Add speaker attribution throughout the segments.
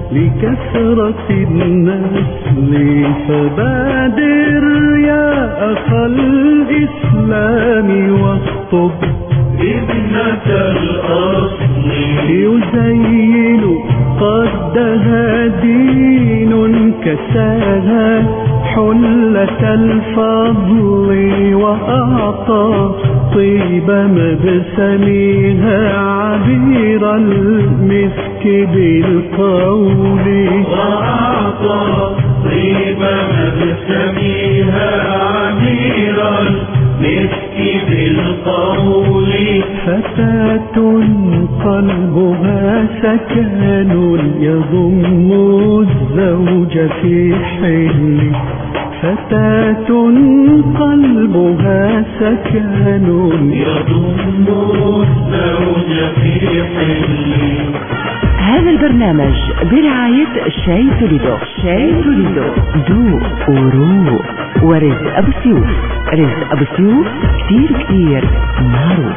Speaker 1: لكثرة النسل، فبادر يا أخا الإسلام واخطب ابنة الأصل، يزين قدها دين كساها حلة الفضل، وأعطى طيب مبسمها عبير المسك بالقول، وأعطى طيب مبسمها عبير المسك بالقول. فتاة قلبها سكن يضم الزوج في حل، فتاة قلبها سكن يضم الزوج في حل.
Speaker 2: هذا البرنامج برعاية شاي توليدو. شاي توليدو ذوق وروق. ورزق أبو سيوف. رزق أبو سيوف كتير معروف.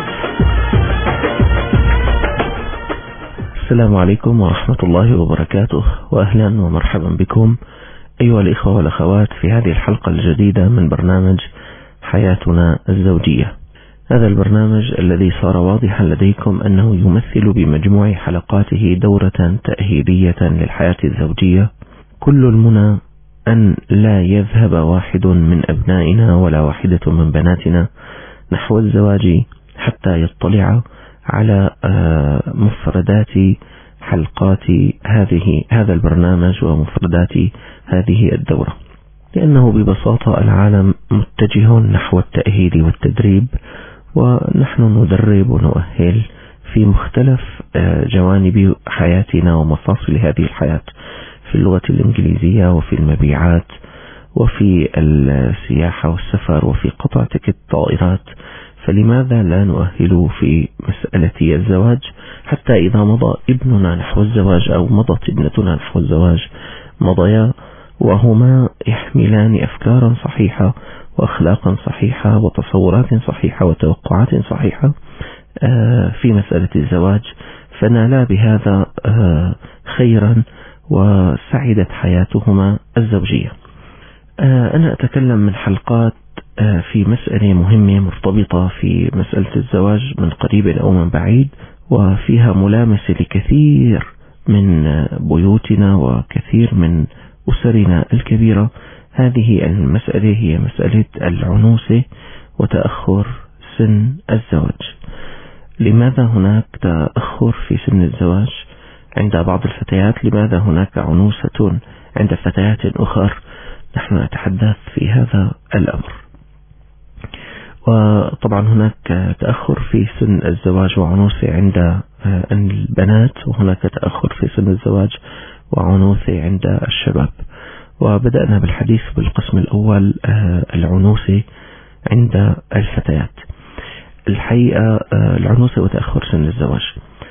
Speaker 3: السلام عليكم ورحمة الله وبركاته، وأهلا ومرحبا بكم أيها الإخوة والأخوات في هذه الحلقة الجديدة من برنامج حياتنا الزوجية. هذا البرنامج الذي صار واضحا لديكم أنه يمثل بمجموع حلقاته دورة تأهيلية للحياة الزوجية. كل المنى أن لا يذهب واحد من أبنائنا ولا واحدة من بناتنا نحو الزواج حتى يطلع على مفردات حلقات هذا البرنامج ومفردات هذه الدورة، لأنه ببساطة العالم متجه نحو التأهيل والتدريب، ونحن ندرب ونؤهل في مختلف جوانب حياتنا ومفاصل هذه الحياة، في اللغة الإنجليزية وفي المبيعات وفي السياحة والسفر وفي قطع تكت الطائرات. فلماذا لا نؤهل في مسألة الزواج حتى إذا مضى ابننا نحو الزواج أو مضت ابنتنا نحو الزواج مضيا وهما يحملان أفكارا صحيحة وأخلاقا صحيحة وتصورات صحيحة وتوقعات صحيحة في مسألة الزواج، فنالا بهذا خيرا وسعدت حياتهما الزوجية. أنا أتكلم من حلقات في مسألة مهمة مرتبطة في مسألة الزواج من قريب أو من بعيد، وفيها ملامسة لكثير من بيوتنا وكثير من أسرنا الكبيرة. هذه المسألة هي مسألة العنوسة وتأخر سن الزواج. لماذا هناك تأخر في سن الزواج عند بعض الفتيات؟ لماذا هناك عنوسة عند فتيات أخرى؟ نحن نتحدث في هذا الأمر. وطبعا هناك تأخر في سن الزواج وعنوسة عند البنات، وهناك تأخر في سن الزواج وعنوسة عند الشباب. وبدأنا بالحديث بالقسم الأول العنوسة عند الفتيات. الحقيقة العنوسة وتأخر سن الزواج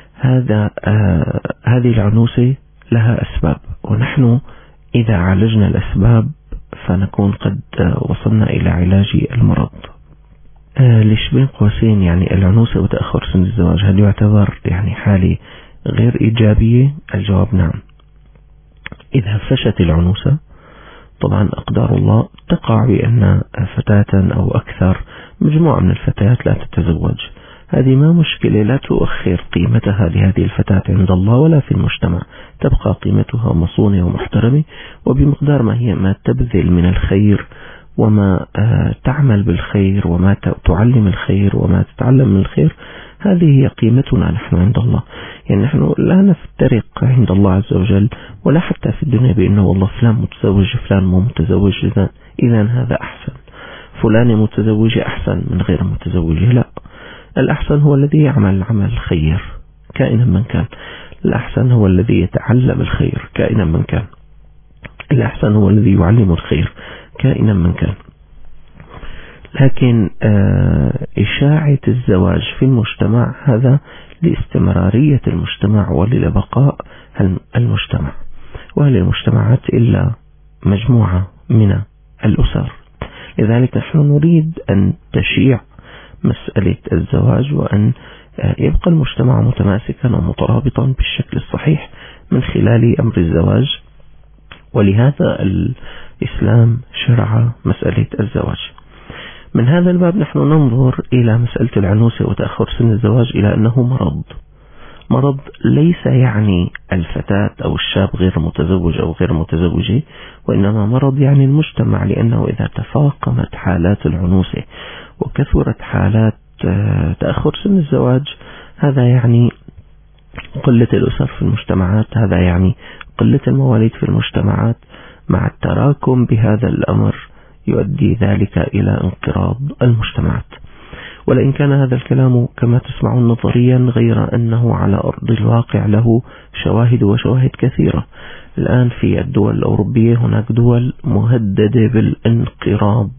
Speaker 3: هذه العنوسة لها أسباب، ونحن إذا عالجنا الأسباب فنكون قد وصلنا إلى علاج المرض. ليش بين قوسين يعني العنوسة وتأخر سن الزواج هل يعتبر يعني حالة غير إيجابية؟ الجواب نعم. إذا فشت العنوسة طبعا أقدار الله تقع بأن فتاة أو أكثر مجموعة من الفتيات لا تتزوج. هذه ما مشكلة، لا تؤخر قيمتها لهذه الفتاة عند الله ولا في المجتمع، تبقى قيمتها مصونة ومحترمة، وبمقدار ما هي ما تبذل من الخير وما تعمل بالخير وما تعلم الخير وما تتعلم من الخير، هذه هي قيمتنا نحن عند الله. يعني نحن لا نفترق عند الله عز وجل ولا حتى في الدنيا بأنه والله فلان متزوج فلان مو متزوج إذا هذا أحسن، فلان متزوجة أحسن من غير متزوجة. لا، الأحسن هو الذي يعمل عمل خير كائنا من كان، الأحسن هو الذي يتعلم الخير كائنا من كان، الأحسن هو الذي يعلم الخير كائنا من كان. لكن إشاعة الزواج في المجتمع هذا لاستمرارية المجتمع ولبقاء المجتمع، وهل المجتمعات إلا مجموعة من الأسر. لذلك نحن نريد أن تشيع مسألة الزواج وأن يبقى المجتمع متماسكا ومترابطا بالشكل الصحيح من خلال أمر الزواج، ولهذا الإسلام شرع مسألة الزواج. من هذا الباب نحن ننظر إلى مسألة العنوسة وتأخر سن الزواج إلى أنه مرض ليس يعني الفتاة أو الشاب غير متزوج أو غير متزوجة، وإنما مرض يعني المجتمع، لأنه إذا تفاقمت حالات العنوسة وكثرت حالات تأخر سن الزواج، هذا يعني قلة الأسر في المجتمعات، هذا يعني قلة المواليد في المجتمعات. مع التراكم بهذا الأمر يؤدي ذلك إلى انقراض المجتمعات. ولئن كان هذا الكلام كما تسمعون نظريا، غير أنه على أرض الواقع له شواهد وشواهد كثيرة. الآن في الدول الأوروبية هناك دول مهددة بالانقراض،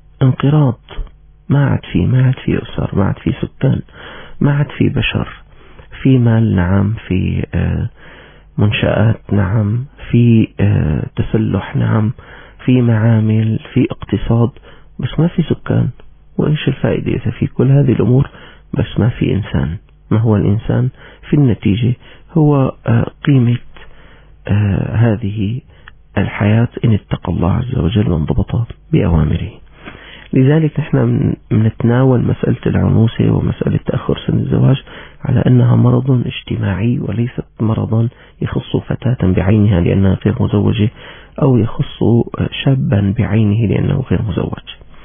Speaker 3: ما عاد في أسر، ما عاد في سكان، ما عاد في بشر، في مال نعم، في منشآت نعم، في تسلح نعم، في معامل، في اقتصاد، بس ما في سكان. وإيش الفائدة إذا في كل هذه الأمور بس ما في إنسان؟ ما هو الإنسان في النتيجة؟ هو قيمة هذه الحياة إن اتقى الله عز وجل وانضبط بأوامره. لذلك نحن نتناول مسألة العنوسة ومسألة تأخر سن الزواج على أنها مرض اجتماعي، وليست مرضا يخص فتاة بعينها لأنها غير مزوجة، أو يخص شابا بعينه لأنه غير مزوج.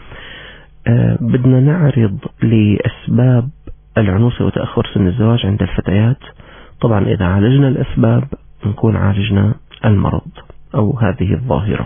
Speaker 3: بدنا نعرض لأسباب العنوسة وتأخر سن الزواج عند الفتيات. طبعا إذا عالجنا الأسباب نكون عالجنا المرض أو هذه الظاهرة.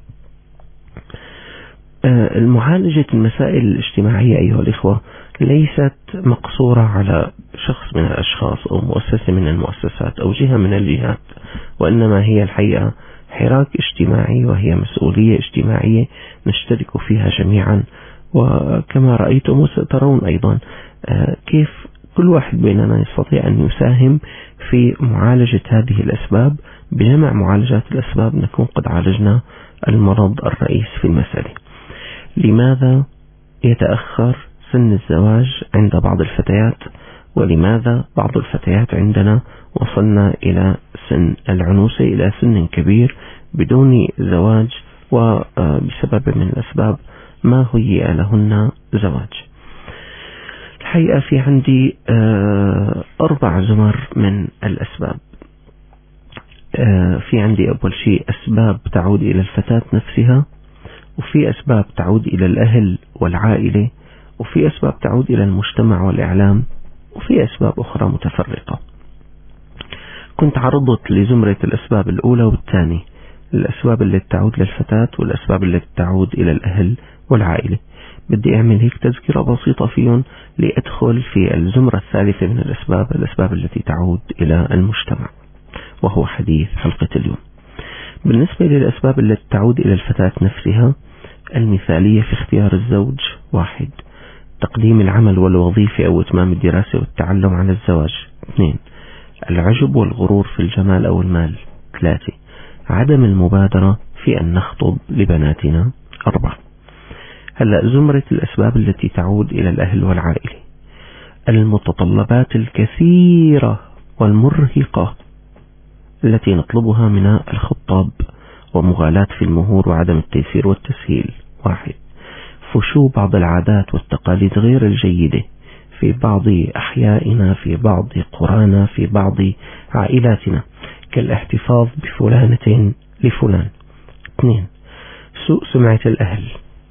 Speaker 3: المعالجة المسائل الاجتماعية أيها الإخوة ليست مقصورة على شخص من الأشخاص أو مؤسسة من المؤسسات أو جهة من الجهات، وإنما هي الحقيقة حراك اجتماعي، وهي مسؤولية اجتماعية نشترك فيها جميعا. وكما رأيتم وسترون أيضا كيف كل واحد بيننا يستطيع أن يساهم في معالجة هذه الأسباب. بجمع معالجات الأسباب نكون قد عالجنا المرض الرئيس في المسألة. لماذا يتأخر سن الزواج عند بعض الفتيات؟ ولماذا بعض الفتيات عندنا وصلنا إلى سن العنوسة، إلى سن كبير بدون زواج، وبسبب من الأسباب ما هيئ لهن زواج؟ الحقيقة في عندي 4 زمر من الأسباب. في عندي أول شيء أسباب تعود إلى الفتاة نفسها، وفي أسباب تعود إلى الأهل والعائلة، وفي أسباب تعود إلى المجتمع والإعلام، وفي أسباب أخرى متفرقة. كنت عرضت لزمرة الأسباب الأولى والثانية، الأسباب التي تعود للفتاة والأسباب التي تعود إلى الأهل والعائلة. بدي أعمل هيك تذكرة بسيطة فيهم لأدخل في الزمرة الثالثة من الأسباب التي تعود إلى المجتمع، وهو حديث حلقة اليوم. بالنسبة للأسباب التي تعود إلى الفتاة نفسها، المثالية في اختيار الزوج 1، تقديم العمل والوظيفة أو إتمام الدراسة والتعلم على الزواج 2، العجب والغرور في الجمال أو المال 3، عدم المبادرة في أن نخطب لبناتنا 4. هلأ زمرة الأسباب التي تعود إلى الأهل والعائلة، المتطلبات الكثيرة والمرهقة التي نطلبها من الخطاب، ومغالاة في المهور وعدم التيسير والتسهيل 1، فشو بعض العادات والتقاليد غير الجيدة في بعض أحيائنا، في بعض قرانا، في بعض عائلاتنا، كالاحتفاظ بفلانة لفلان 2، سوء سمعة الأهل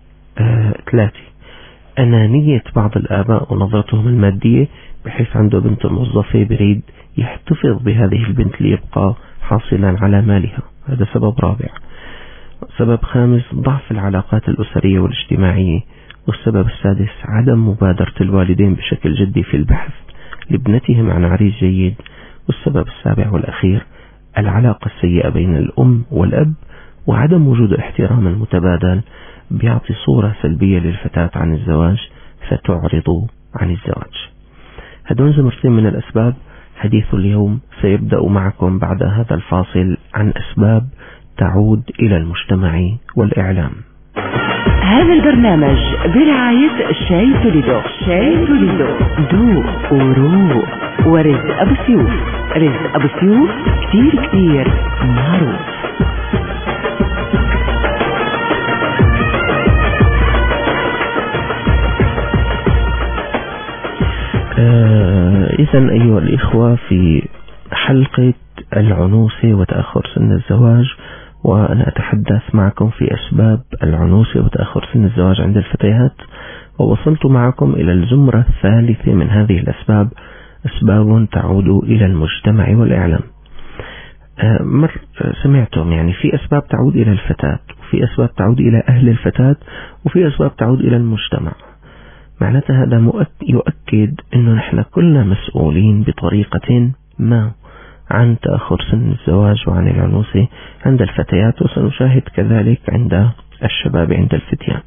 Speaker 3: 3، أنانية بعض الآباء ونظرتهم المادية، بحيث عنده بنت موظفة بريد يحتفظ بهذه البنت ليبقى حاصلا على مالها، هذا سبب 4. سبب 5 ضعف العلاقات الأسرية والاجتماعية. والسبب 6 عدم مبادرة الوالدين بشكل جدي في البحث لابنتهم عن عريس جيد. والسبب 7 والأخير العلاقة السيئة بين الأم والأب، وعدم وجود احترام المتبادل بيعطي صورة سلبية للفتاة عن الزواج فتعرض عن الزواج. هدول زمرتين من الأسباب. حديث اليوم سيبدأ معكم بعد هذا الفاصل عن أسباب تعود إلى المجتمع والإعلام.
Speaker 2: هذا البرنامج برعاية شاي توليدو. شاي توليدو ذوق وروق. ورزق أبو سيوف. رزق أبو سيوف كتير كتير معروف.
Speaker 3: إذن أيها الإخوة، في حلقة العنوسة وتأخر سن الزواج، وأنا أتحدث معكم في أسباب العنوسة وتأخر سن الزواج عند الفتيات، ووصلت معكم إلى الزمرة الثالثة من هذه الأسباب، أسباب تعود إلى المجتمع والإعلام. سمعتم يعني في أسباب تعود إلى الفتاة، وفي أسباب تعود إلى أهل الفتاة، وفي أسباب تعود إلى المجتمع. معناتها هذا يؤكد أنه نحن كلنا مسؤولين بطريقة ما عن تأخر سن الزواج وعن العنوسة عند الفتيات، وسنشاهد كذلك عند الشباب عند الفتيان.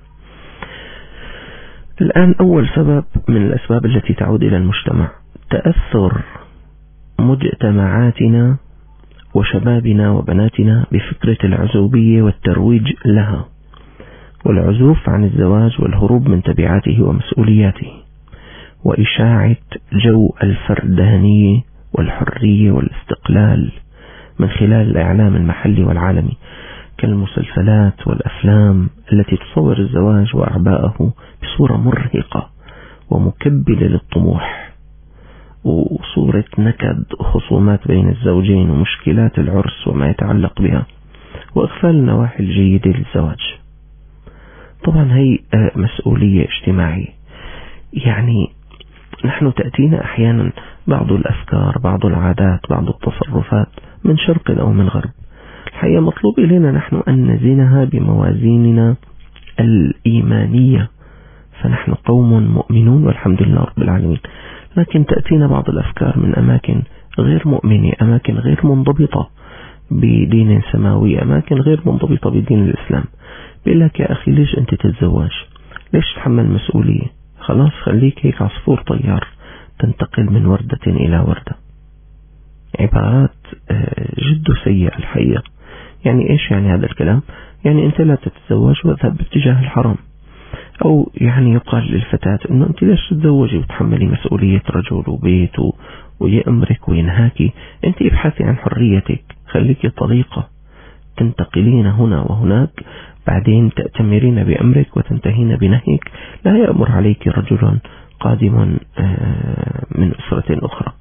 Speaker 3: الآن أول سبب من الأسباب التي تعود إلى المجتمع، تأثر مجتمعاتنا وشبابنا وبناتنا بفكرة العزوبية والترويج لها، والعزوف عن الزواج والهروب من تبعاته ومسؤولياته، وإشاعة جو الفردانية والحرية والاستقلال من خلال الإعلام المحلي والعالمي كالمسلسلات والأفلام التي تصور الزواج وأعباءه بصورة مرهقة ومكبلة للطموح، وصورة نكد وخصومات بين الزوجين ومشكلات العرس وما يتعلق بها، وإغفال النواحي الجيدة للزواج. طبعا هي مسؤولية اجتماعية، يعني نحن تأتينا أحيانا بعض الأفكار، بعض العادات، بعض التصرفات من شرق أو من غرب. الحقيقة مطلوب إلينا نحن أن نزنها بموازيننا الإيمانية، فنحن قوم مؤمنون والحمد لله رب العالمين، لكن تأتينا بعض الأفكار من أماكن غير مؤمنة، أماكن غير منضبطة بدين سماوي، أماكن غير منضبطة بدين الإسلام. بيقول لك يا أخي ليش أنت تتزوج؟ ليش تحمل مسؤولية؟ خلاص خليك هيك عصفور طيار تنتقل من وردة إلى وردة. عبارات جد سيئة الحقيقة. يعني إيش يعني هذا الكلام؟ يعني أنت لا تتزوج واذهب باتجاه الحرام، أو يعني يقال للفتاة أنه أنت ليش تتزوجي وتحملي مسؤولية رجل وبيت ويأمرك وينهاكي؟ أنت ابحثي عن حريتك، خليكي طليقة تنتقلين هنا وهناك، بعدين تأتمرين بأمرك وتنتهين بنهيك، لا يأمر عليك رجل قادم من أسرة أخرى.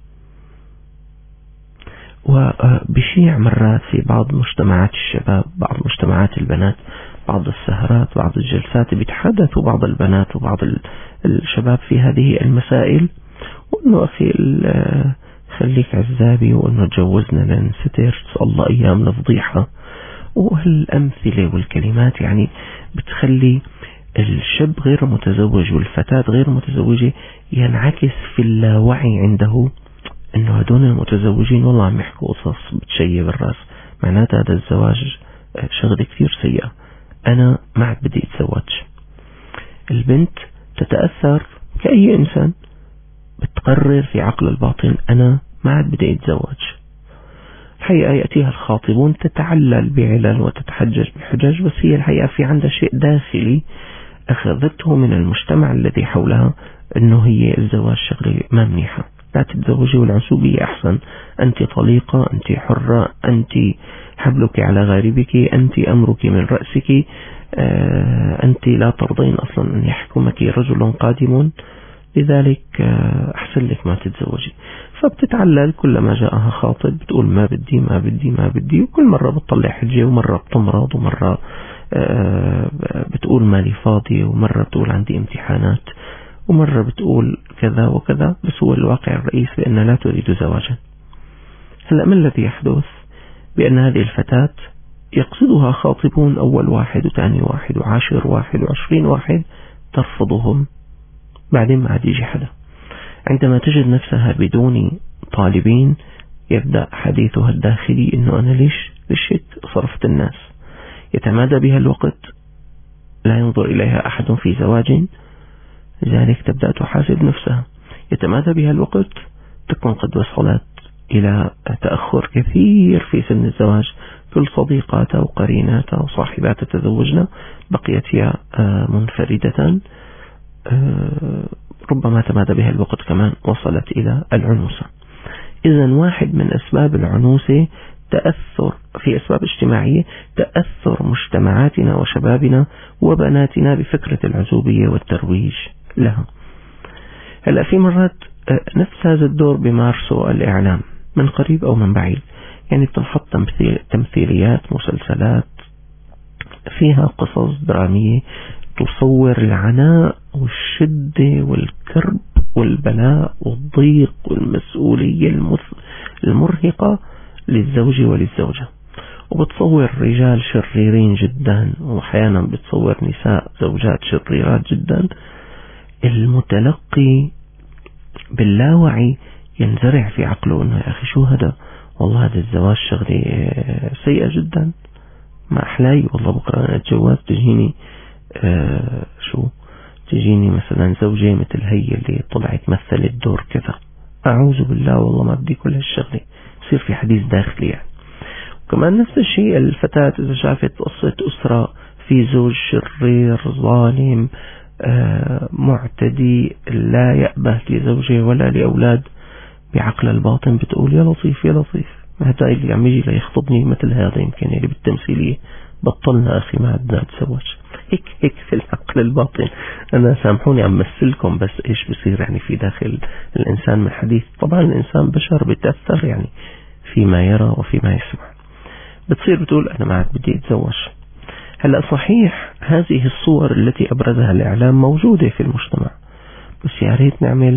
Speaker 3: وبشيع مرات في بعض مجتمعات الشباب، بعض مجتمعات البنات، بعض السهرات، بعض الجلسات بيتحدثوا بعض البنات وبعض الشباب في هذه المسائل، وأنه أخي خليك عزابي، وأنه تجوزنا لنستر، الله أيامنا فضيحة، وهالأمثلة والكلمات يعني بتخلي الشاب غير متزوج والفتاة غير متزوجة ينعكس في اللاوعي عنده انه هدول المتزوجين والله عم يحكوا قصص بتشيب الراس، معناتها هذا الزواج شغلة كثير سيئة، انا ما عاد بدي اتزوج. البنت تتأثر كأي انسان، بتقرر في عقل الباطن انا ما عاد بدي اتزوج. الحقيقة يأتيها الخاطبون تتعلل بعلل وتتحجج بحجج، بس هي الحقيقة في عندها شيء داخلي أخذته من المجتمع الذي حولها أنه هي الزواج شغلة ما منيحة، لا تتزوجي والعزوبية أحسن، أنت طليقة، أنت حرة، أنت حبلك على غاربك، أنت أمرك من رأسك، أنت لا ترضين أصلا أن يحكمك رجل قادم، لذلك أحسن لك ما تتزوجي. فبتتعلل كلما جاءها خاطب بتقول ما بدي ما بدي ما بدي، وكل مرة بتطلع حجة، ومرة بتمرض، ومرة بتقول مالي فاضي، ومرة بتقول عندي امتحانات، ومرة بتقول كذا وكذا، بس هو الواقع الرئيسي بأن لا تريد زواجا. هلأ ما الذي يحدث؟ بأن هذه الفتاة يقصدها خاطبون، أول واحد وثاني واحد وعاشر واحد وعشرين واحد، ترفضهم، بعدين ما عاد يجي حدا. عندما تجد نفسها بدون طالبين يبدأ حديثها الداخلي إنه أنا ليش صرفت الناس. يتمادى بها الوقت، لا ينظر إليها أحد في زواج، لذلك تبدأ تحاسب نفسها. يتمادى بها الوقت، تكون قد وصلت إلى تأخر كثير في سن الزواج. كل صديقاتها وقريناتها وصاحباتها تزوجنا، بقيت هي منفردة، ربما تمادى بها الوقت، كمان وصلت إلى العنوسة. إذن واحد من أسباب العنوسة تأثر في أسباب اجتماعية، تأثر مجتمعاتنا وشبابنا وبناتنا بفكرة العزوبية والترويج لها. هلأ في مرات نفس هذا الدور بمارسه الإعلام من قريب أو من بعيد، يعني بتنحط تمثيليات، مسلسلات فيها قصص درامية تصور العناء والشدة والكرب والبلاء والضيق والمسؤولية المرهقة للزوج وللزوجة، وبتصور رجال شريرين جدا، وأحيانا بتصور نساء زوجات شريرات جدا. المتلقي باللاوعي ينزرع في عقله انه يا اخي شو هذا، والله هذا الزواج شغلة سيئة جدا، ما احلاي والله بكره انا اتجوز تجيني مثلا زوجة مثل هي اللي طلعت مثلت دور كذا، اعوذ بالله والله ما بدي كل هالشغلة. يصير في حديث داخلي يعني. وكمان نفس الشيء الفتاة اذا شافت قصة اسرة في زوج شرير ظالم معتدي لا يأبه لزوجه ولا لأولاد، بعقل الباطن بتقول يا لطيف يا لطيف، هذا اللي عم يجي ليخطبني مثل هذا يمكن اللي بالتمثيلية، بطلنا أخي ما بدنا نتزوج. هيك في العقل الباطن. أنا سامحوني عم مثلكم بس إيش بصير يعني في داخل الإنسان من حديث. طبعا الإنسان بشر بيتأثر يعني فيما يرى وفيما يسمع. بتصير بتقول أنا ما عاد بدي أتزوج. هلأ صحيح هذه الصور التي أبرزها الإعلام موجودة في المجتمع، بس يا ريت نعمل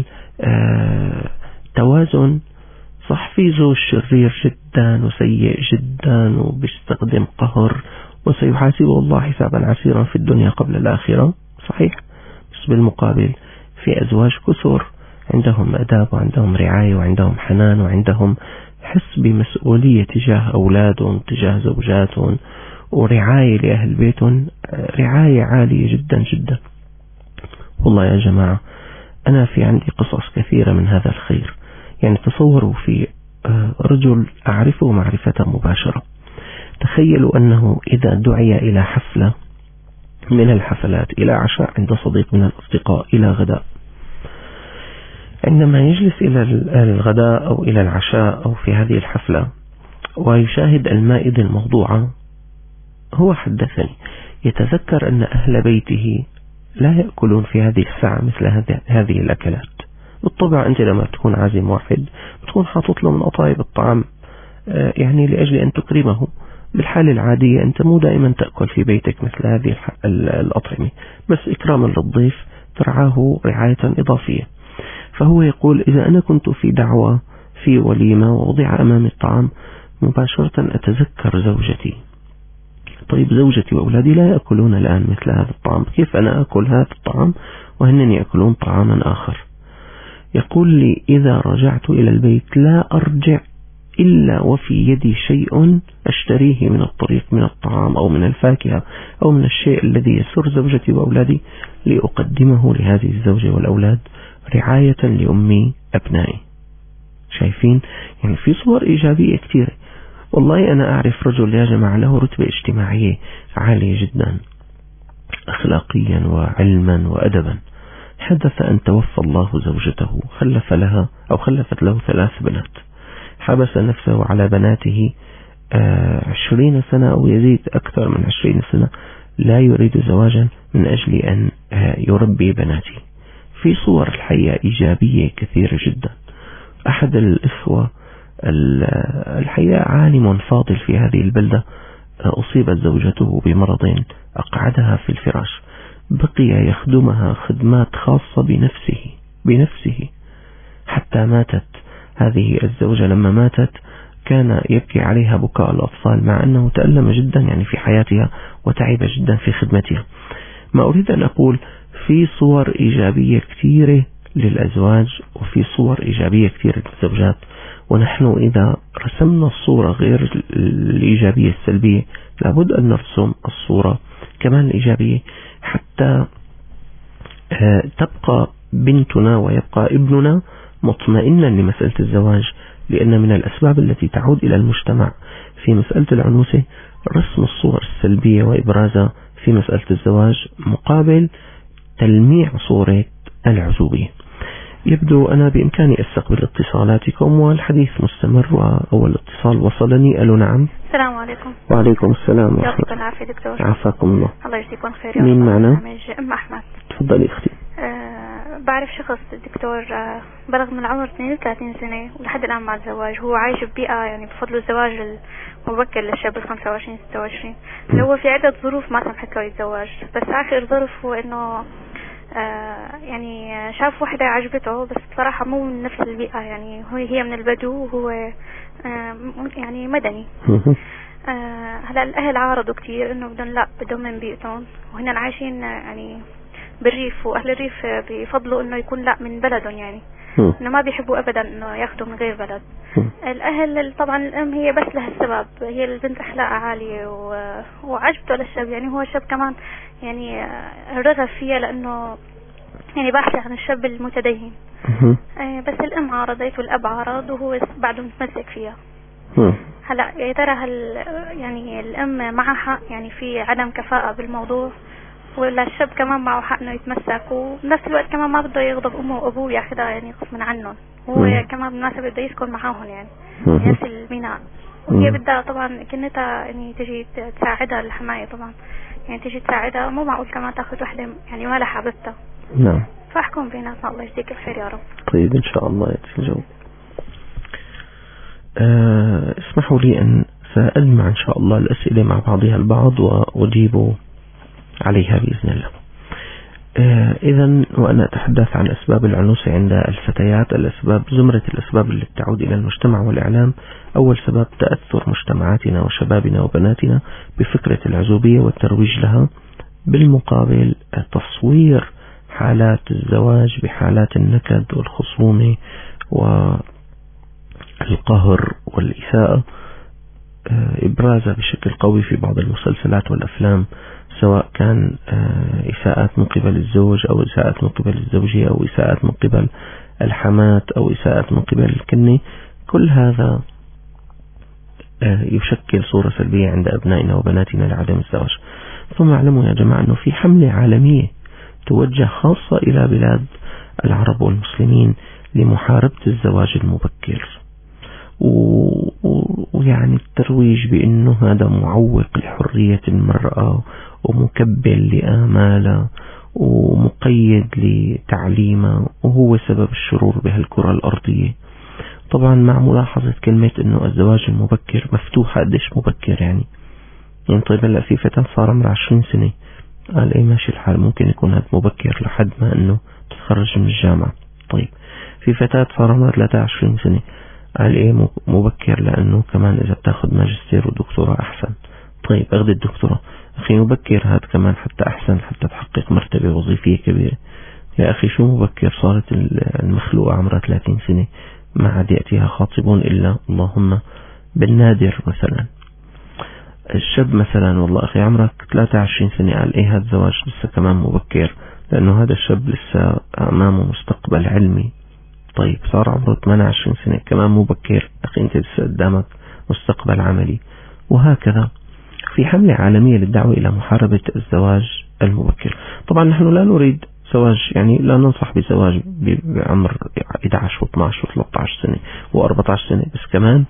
Speaker 3: توازن. صح في زوج شرير جدا وسيء جدا وبيستخدم قهر وسيحاسبه الله حسابا عسيرا في الدنيا قبل الآخرة، صحيح، بس بالمقابل في أزواج كثر عندهم أداب وعندهم رعاية وعندهم حنان وعندهم حس بمسؤولية تجاه أولادهم تجاه زوجاتهم ورعاية لأهل بيتهم، رعاية عالية جدا جدا. والله يا جماعة أنا في عندي قصص كثيرة من هذا الخير. يعني تصوروا في رجل أعرفه معرفة مباشرة، تخيلوا أنه إذا دعي إلى حفلة من الحفلات، إلى عشاء عند صديق من الأصدقاء، إلى غداء، عندما يجلس إلى الغداء أو إلى العشاء أو في هذه الحفلة ويشاهد المائدة الموضوعة، هو حدثني يتذكر أن أهل بيته لا يأكلون في هذه الساعة مثل هذه الأكلات. بالطبع أنت لما تكون عازم واحد بتكون حاطط له من أطايب الطعام يعني لأجل أن تكرمه. بالحالة العادية أنت مو دائما تأكل في بيتك مثل هذه الأطعمة، بس إكراما للضيف ترعاه رعاية إضافية. فهو يقول إذا أنا كنت في دعوة في وليمة ووضع أمامي الطعام مباشرة أتذكر زوجتي. طيب زوجتي وأولادي لا يأكلون الآن مثل هذا الطعام، كيف أنا أكل هذا الطعام وهن يأكلون طعاما آخر؟ يقول لي إذا رجعت إلى البيت لا أرجع إلا وفي يدي شيء أشتريه من الطريق من الطعام أو من الفاكهة أو من الشيء الذي يسر زوجتي وأولادي لأقدمه لهذه الزوجة والأولاد رعاية لأمي أبنائي. شايفين؟ يعني في صور إيجابية كثيرة. والله أنا أعرف رجل يا جماعة له رتبة اجتماعية عالية جدا أخلاقيا وعلما وأدبا. حدث أن توفى الله زوجته، خلف لها أو خلفت له 3 بنات، حبس نفسه على بناته 20 سنة أو يزيد أكثر من 20 سنة، لا يريد زواجا من أجل أن يربي بناتي. في صور الحقيقة إيجابية كثيرة جدا. أحد الإخوة الحقيقة عالم فاضل في هذه البلدة أصيبت زوجته بمرض أقعدها في الفراش، بقي يخدمها خدمات خاصة بنفسه حتى ماتت. هذه الزوجة لما ماتت كان يبكي عليها بكاء الأطفال، مع أنه تألم جدا يعني في حياتها وتعب جدا في خدمتها. ما أريد أن أقول في صور إيجابية كثيرة للأزواج وفي صور إيجابية كثيرة للزوجات، ونحن إذا رسمنا الصورة غير الإيجابية السلبية لابد أن نرسم الصورة كمان الإيجابية حتى تبقى بنتنا ويبقى ابننا مطمئنا لمسألة الزواج، لأن من الأسباب التي تعود إلى المجتمع في مسألة العنوسة رسم الصور السلبية وإبرازها في مسألة الزواج مقابل تلميع صورة العزوبية. يبدو أنا بإمكاني أستقبل اتصالاتكم والحديث مستمر، وأول اتصال وصلني. ألو نعم.
Speaker 4: السلام عليكم.
Speaker 3: وعليكم السلام ورحمة
Speaker 4: يعطيكم العافية دكتور.
Speaker 3: عافاكم الله.
Speaker 4: الله يجزيكم خير.
Speaker 3: مين معنا؟
Speaker 4: أم أحمد.
Speaker 3: تفضلي أختي.
Speaker 4: بعرف شخص دكتور بلغ من العمر 32 سنة ولحد الآن مع الزواج. هو عايش ببيئة يعني بفضل الزواج المبكر للشاب 25 26. هو في عدة ظروف ما سمحت له يتزوج، بس آخر ظرف هو إنه يعني شاف وحدة عجبته، بس بصراحة مو من نفس البيئة، يعني هي من البدو وهو يعني مدني. هلا الأهل عارضوا كتير إنه بدهم من بيئتهم، وهنا عايشين يعني بالريف، وأهل الريف بيفضلوا إنه يكون لا من بلدهم، يعني إنه ما بيحبوا أبدا إنه ياخدوا من غير بلد. الأهل طبعا الأم هي بس لها السبب، هي البنت أخلاقها عالية وعجبته للشاب، يعني هو الشاب كمان يعني رغب فيها لأنه يعني بحث عن الشاب المتدين. بس الأم عارضت والأب عارض وهو بعده متمسك فيها. هلا يا ترى هل يعني الأم معها حق، يعني في عدم كفاءة بالموضوع، ولا الشاب كمان معه حق انه يتمسك، وبنفس الوقت كمان ما بده يغضب امه وابوه ياخذها يعني غصبا عنهم، هو كمان بالمناسبة بده يسكن معاهم يعني نفس البناء، وهي بدها طبعا كنتها يعني تجي تساعدها الحماية طبعا، يعني تجي تساعدها، مو معقول كمان تاخذ وحدة يعني ما لها حبيبتها.
Speaker 3: نعم.
Speaker 4: فاحكم بيناتنا. الله يجزيك الخير يا رب.
Speaker 3: طيب إن شاء الله يأتي الجواب. اسمحوا لي أن سأجمع إن شاء الله الأسئلة مع بعضها البعض وأجيب عليها بإذن الله. إذن وأنا أتحدث عن أسباب العنوسة عند الفتيات، زمرة الأسباب التي تعود إلى المجتمع والإعلام. أول سبب تأثر مجتمعاتنا وشبابنا وبناتنا بفكرة العزوبية والترويج لها، بالمقابل تصوير حالات الزواج بحالات النكد والخصومة والقهر والإساءة، إبرازها بشكل قوي في بعض المسلسلات والأفلام، سواء كان إساءات من قبل الزوج أو إساءات من قبل الزوجية أو إساءات من قبل الحمات أو إساءات من قبل الكنة. كل هذا يشكل صورة سلبية عند أبنائنا وبناتنا لعدم الزواج. ثم اعلموا يا جماعة أنه في حملة عالمية توجه خاصة إلى بلاد العرب والمسلمين لمحاربة الزواج المبكر، ويعني الترويج بأنه هذا معوق لحرية المرأة ومكبل لآمالها ومقيد لتعليمها وهو سبب الشرور بهالكرة الأرضية. طبعا مع ملاحظة كلمة أنه الزواج المبكر مفتوحة، قديش مبكر يعني طيب هلا في فتاة صار عمرها 20 سنة، قال ايه ماشي الحال، ممكن يكون هذا مبكر لحد ما انه تتخرج من الجامعة. طيب في فتاة صار عمرها 23 سنة، قال ايه مبكر لانه كمان اذا بتاخذ ماجستير ودكتوراه احسن. طيب اخذ الدكتوراه، اخي مبكر هذا كمان حتى احسن، حتى تحقق مرتبة وظيفية كبيرة. يا اخي شو مبكر، صارت المخلوقة عمرها 30 سنة ما عاد يأتيها خاطبون الا اللهم بالنادر. مثلا الشاب مثلا والله اخي عمرك 23 سنة، قال ايه هذا الزواج لسه كمان مبكر لانه هذا الشاب لسه امامه مستقبل علمي. طيب صار عمره 28 سنة كمان مبكر، اخي انت لسه قدامك مستقبل عملي. وهكذا في حملة عالمية للدعوة الى محاربة الزواج المبكر. طبعا نحن لا نريد زواج، يعني لا ننصح بزواج بعمر 11 و12 و13 سنة و14 سنة، بس كمان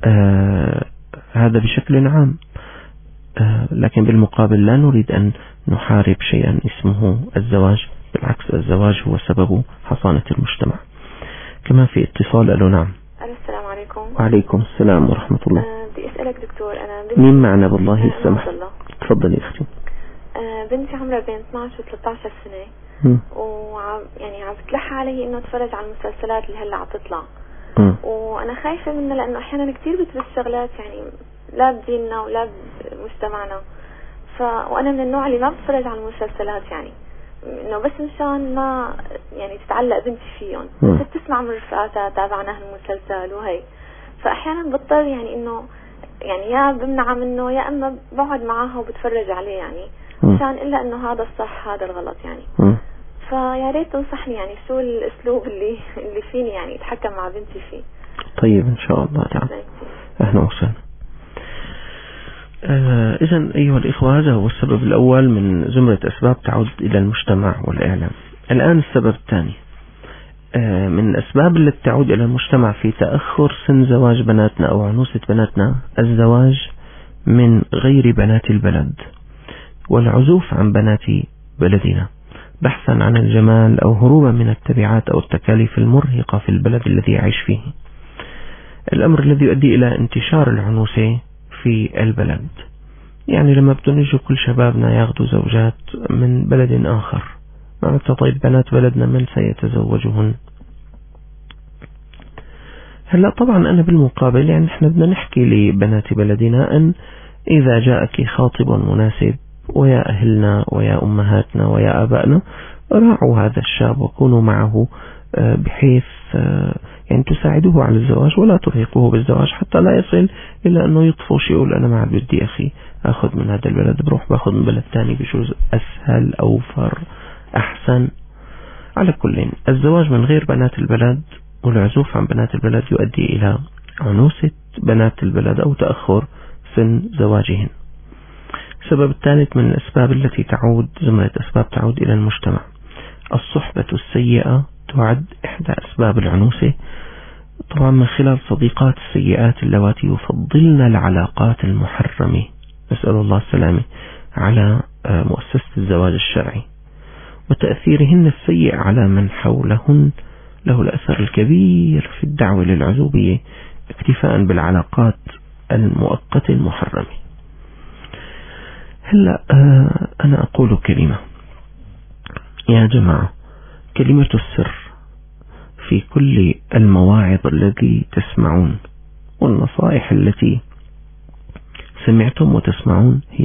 Speaker 3: هذا بشكل عام. لكن بالمقابل لا نريد أن نحارب شيئا اسمه الزواج، بالعكس الزواج هو سبب حصانة المجتمع. كمان في اتصال. ألو نعم.
Speaker 5: السلام عليكم.
Speaker 3: وعليكم السلام ورحمة الله.
Speaker 5: بدي أسألك دكتور، أنا
Speaker 3: مين معنا بالله السمح؟ تفضلي أختي.
Speaker 5: بنتي عمرها بين 12 و 13 سنة، يعني عم بتلح علي إنه اتفرج على المسلسلات اللي هلا عم تطلع، وأنا خايفة منها لأنه أحيانا كتير بتبث شغلات يعني لا بديننا ولا بمجتمعنا، وأنا من النوع اللي ما بتفرج على المسلسلات، يعني إنه بس مشان ما يعني تتعلق بنتي فيهم، بس بتسمع من رفقاتها تابعنا هالمسلسل وهي، فأحيانا بضطر يعني إنه يعني يا بمنع منه يا أما بقعد معاها وبتفرج عليه، يعني مشان إلا إنه هذا الصح هذا الغلط يعني. فيا ريت تنصحني يعني شو الاسلوب اللي فيني يعني اتحكم مع بنتي فيه.
Speaker 3: طيب ان شاء الله تعالى. اهلا وسهلا. إذن أيها الإخوة، هذا هو السبب الأول من زمرة أسباب تعود إلى المجتمع والإعلام. الآن السبب الثاني من الأسباب التي تعود إلى المجتمع في تأخر سن زواج بناتنا أو عنوسة بناتنا الزواج من غير بنات البلد والعزوف عن بنات بلدنا بحثا عن الجمال أو هروبا من التبعات أو التكاليف المرهقة في البلد الذي يعيش فيه، الأمر الذي يؤدي إلى انتشار العنوسة في البلد. يعني لما بتنجوا كل شبابنا ياخذوا زوجات من بلد آخر، معناتها طيب بنات بلدنا من سيتزوجهن؟ هلا طبعا أنا بالمقابل يعني احنا بدنا نحكي لبنات بلدنا أن إذا جاءك خاطب مناسب ويا أهلنا ويا أمهاتنا ويا آبائنا راعوا هذا الشاب وكونوا معه بحيث يعني تساعدوه على الزواج ولا ترهقوه بالزواج حتى لا يصل إلى أنه يطفش يقول أنا ما عاد بدي أخي أخذ من هذا البلد بروح باخذ من بلد تاني بجوز أسهل أوفر أحسن. على كل الزواج من غير بنات البلد والعزوف عن بنات البلد يؤدي إلى عنوسة بنات البلد أو تأخر سن زواجهن. السبب الثالث من الأسباب التي تعود زمرة أسباب تعود إلى المجتمع، الصحبة السيئة تعد إحدى أسباب العنوسة، طبعا من خلال صديقات السيئات اللواتي يفضلن العلاقات المحرمة نسأل الله السلامة على مؤسسة الزواج الشرعي، وتأثيرهن السيء على من حولهن له الأثر الكبير في الدعوة للعزوبية اكتفاء بالعلاقات المؤقتة المحرمة. هلأ أنا أقول كلمة يا جماعة، كلمة السر في كل المواعظ التي تسمعون والنصائح التي سمعتم وتسمعون هي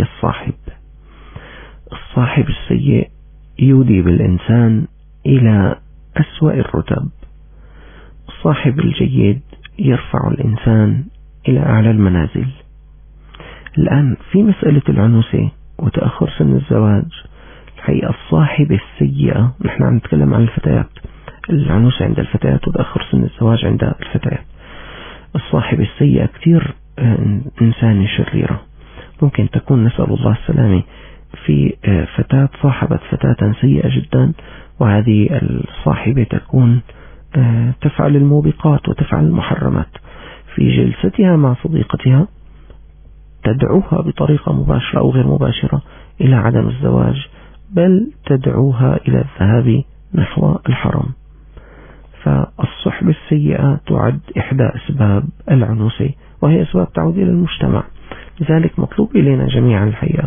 Speaker 3: الصاحب السيء يودي بالإنسان إلى أسوأ الرتب، الصاحب الجيد يرفع الإنسان إلى أعلى المنازل. الآن في مسألة العنوسة وتأخر سن الزواج، الحقيقة الصاحبة السيئة، نحن عم نتكلم عن الفتيات، العنوسة عند الفتيات وتأخر سن الزواج عند الفتيات. الصاحبة السيئة كتير إنسانة شريرة، ممكن تكون نسأل الله السلامة في فتاة صاحبت فتاة سيئة جدا، وهذه الصاحبة تكون تفعل الموبقات وتفعل المحرمات في جلستها مع صديقتها، تدعوها بطريقة مباشرة أو غير مباشرة إلى عدم الزواج، بل تدعوها إلى الذهاب نحو الحرام. فالصحبة السيئة تعد إحدى أسباب العنوسة، وهي أسباب تعود إلى المجتمع. لذلك مطلوب إلينا جميعا الحقيقة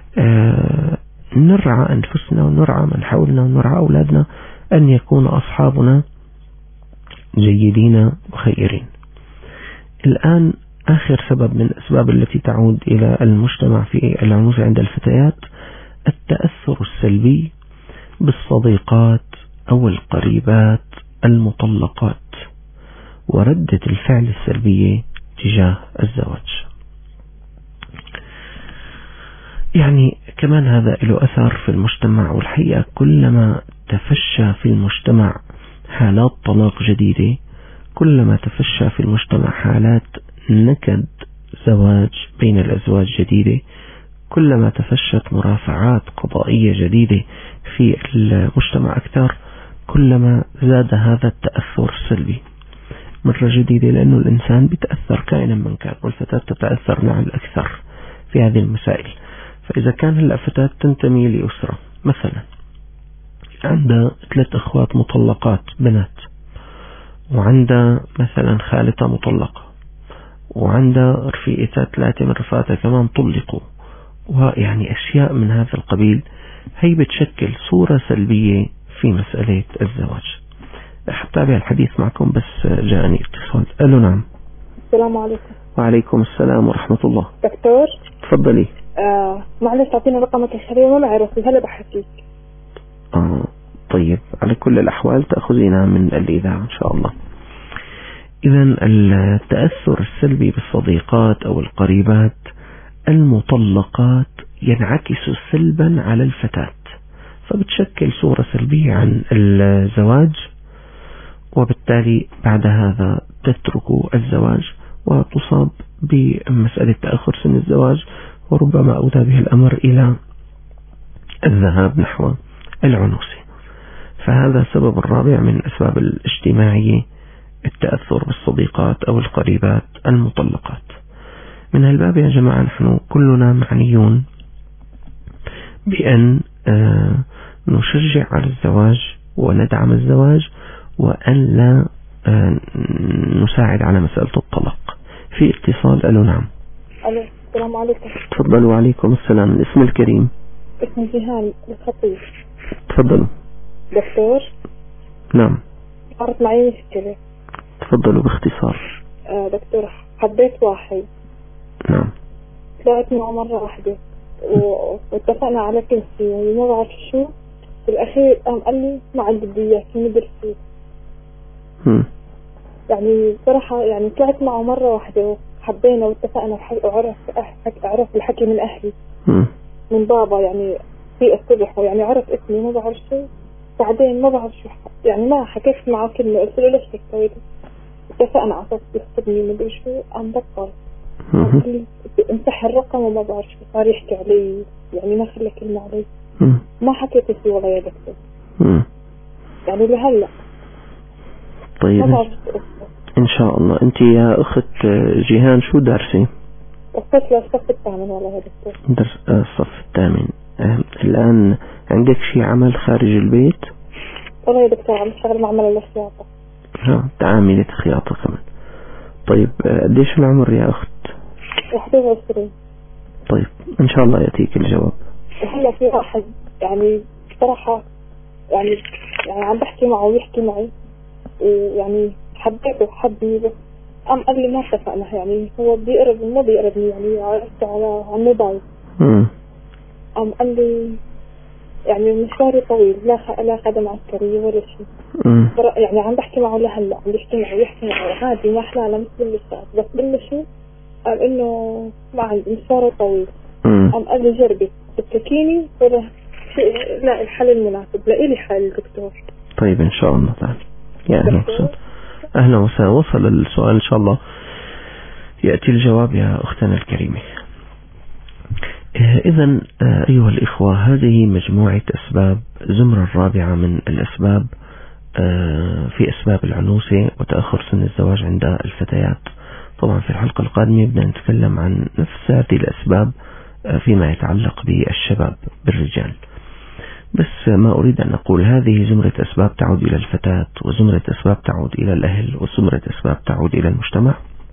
Speaker 3: نرعى أنفسنا ونرعى من حولنا ونرعى أولادنا أن يكون أصحابنا جيدين وخيرين. الآن آخر سبب من الأسباب التي تعود إلى المجتمع في العنوسة عند الفتيات، التأثر السلبي بالصديقات أو القريبات المطلقات وردة الفعل السلبية تجاه الزواج. يعني كمان هذا له أثر في المجتمع، والحقيقة كلما تفشى في المجتمع حالات طلاق جديدة، كلما تفشى في المجتمع حالات نكد زواج بين الأزواج جديدة، كلما تفشت مرافعات قضائية جديدة في المجتمع أكثر، كلما زاد هذا التأثر السلبي مرة جديدة، لأنه الإنسان بيتأثر كائنا من كان، والفتاة تتأثر مع الأكثر في هذه المسائل. فإذا كان هلأ فتاة تنتمي لأسرة مثلا عندها 3 أخوات مطلقات بنات، وعندها مثلا خالتها مطلقة، وعندها رفيقتها 3 من رفقاتها كمان طلقوا، ويعني أشياء من هذا القبيل، هي بتشكل صورة سلبية في مسألة الزواج. أتابع الحديث معكم بس جاءني اتصال. ألو نعم.
Speaker 6: السلام عليكم.
Speaker 3: وعليكم السلام ورحمة الله.
Speaker 6: دكتور
Speaker 3: تفضلي.
Speaker 6: معلش أعطينا رقمك الشهري ما معرف هلا بحكيك.
Speaker 3: طيب على كل الأحوال تأخذينها من الإذاعة إن شاء الله. إذن التأثر السلبي بالصديقات أو القريبات المطلقات ينعكس سلبا على الفتاة، فبتشكل صورة سلبية عن الزواج، وبالتالي بعد هذا تترك الزواج وتصاب بمسألة تأخر سن الزواج، وربما أودى به الأمر إلى الذهاب نحو العنوسة. فهذا السبب الرابع من أسباب الاجتماعية، التأثر بالصديقات أو القريبات المطلقات. من هالباب يا جماعة نحن كلنا معنيون بأن نشجع على الزواج وندعم الزواج، وأن لا نساعد على مسألة الطلاق. في اتصال. ألو. نعم.
Speaker 6: ألو. السلام عليكم.
Speaker 3: تفضلوا. وعليكم السلام. الاسم الكريم؟
Speaker 6: اسمي جيهان الخطيب.
Speaker 3: تفضلوا.
Speaker 6: دكتور.
Speaker 3: نعم.
Speaker 6: صارت معي مشكلة.
Speaker 3: تفضلوا باختصار.
Speaker 6: دكتور، حبيت واحد.
Speaker 3: نعم.
Speaker 6: طلعت معه مرة واحدة واتفقنا على كل شيء، وما بعرف شو بالأخير قال لي ما عندي بدي إياك ندرسي. يعني صراحة يعني طلعت معه مرة واحدة وحبينا واتفقنا وعرف الحكي من أهلي من بابا، يعني في الصبح يعني عرف اسمي ما بعرف شو. بعدين ما بعرف شو يعني ما حكيت معه كلمة، قلت له ليش هيك سويت؟ اتفقنا على أساس يخطبني مدري شو، قام بطل امسح الرقم وما بعرف شو، صار يحكي علي يعني ما خلى كلمة علي. ما حكيت فيه والله يا دكتور. يعني لهلا.
Speaker 3: طيب إن شاء الله. أنت يا أخت جيهان شو دارسي؟
Speaker 6: وصلت للصف الثامن والله يا دكتور.
Speaker 3: درس الصف الثامن. الآن عندك شي عمل خارج البيت؟
Speaker 6: والله يا دكتور عم اشتغل معمل الخياطة.
Speaker 3: تعاملة خياطة كمان. طيب قديش العمر يا أخت؟
Speaker 6: 21.
Speaker 3: طيب إن شاء الله يأتيك الجواب.
Speaker 6: هلا في واحد يعني صراحة يعني عم بحكي معه ويحكي معي، ويعني حبيته وحبني، بس قام قال لي ما اتفقنا. يعني هو بيقرب ما بيقربني، يعني عرفته على الموبايل. قام قال لي يعني مشواري طويل، لا خدمة عسكرية ولا شيء. يعني عم بحكي معه لهلا، عم بيحكي معه ويحكي معه عادي ما أحلى مثل الأستاذ، بس بلشوا قال إنه ما عندي مشواري طويل. قام قال لي جربي تتكيني ولا شيء، لا الحل المناسب لإلي حل دكتور.
Speaker 3: طيب إن شاء الله تعالى. يا أهلا وسهلا. أهلا وسهلا. وصل السؤال إن شاء الله يأتي الجواب يا أختنا الكريمة. إذن أيها الإخوة، هذه مجموعة أسباب، زمرة الرابعة من الأسباب في أسباب العنوسة وتأخر سن الزواج عند الفتيات. طبعا في الحلقة القادمة بدنا نتكلم عن نفس هذه الأسباب فيما يتعلق بالشباب بالرجال. بس ما أريد أن أقول هذه زمرة أسباب تعود إلى الفتاة، وزمرة أسباب تعود إلى الأهل، وزمرة أسباب تعود إلى المجتمع.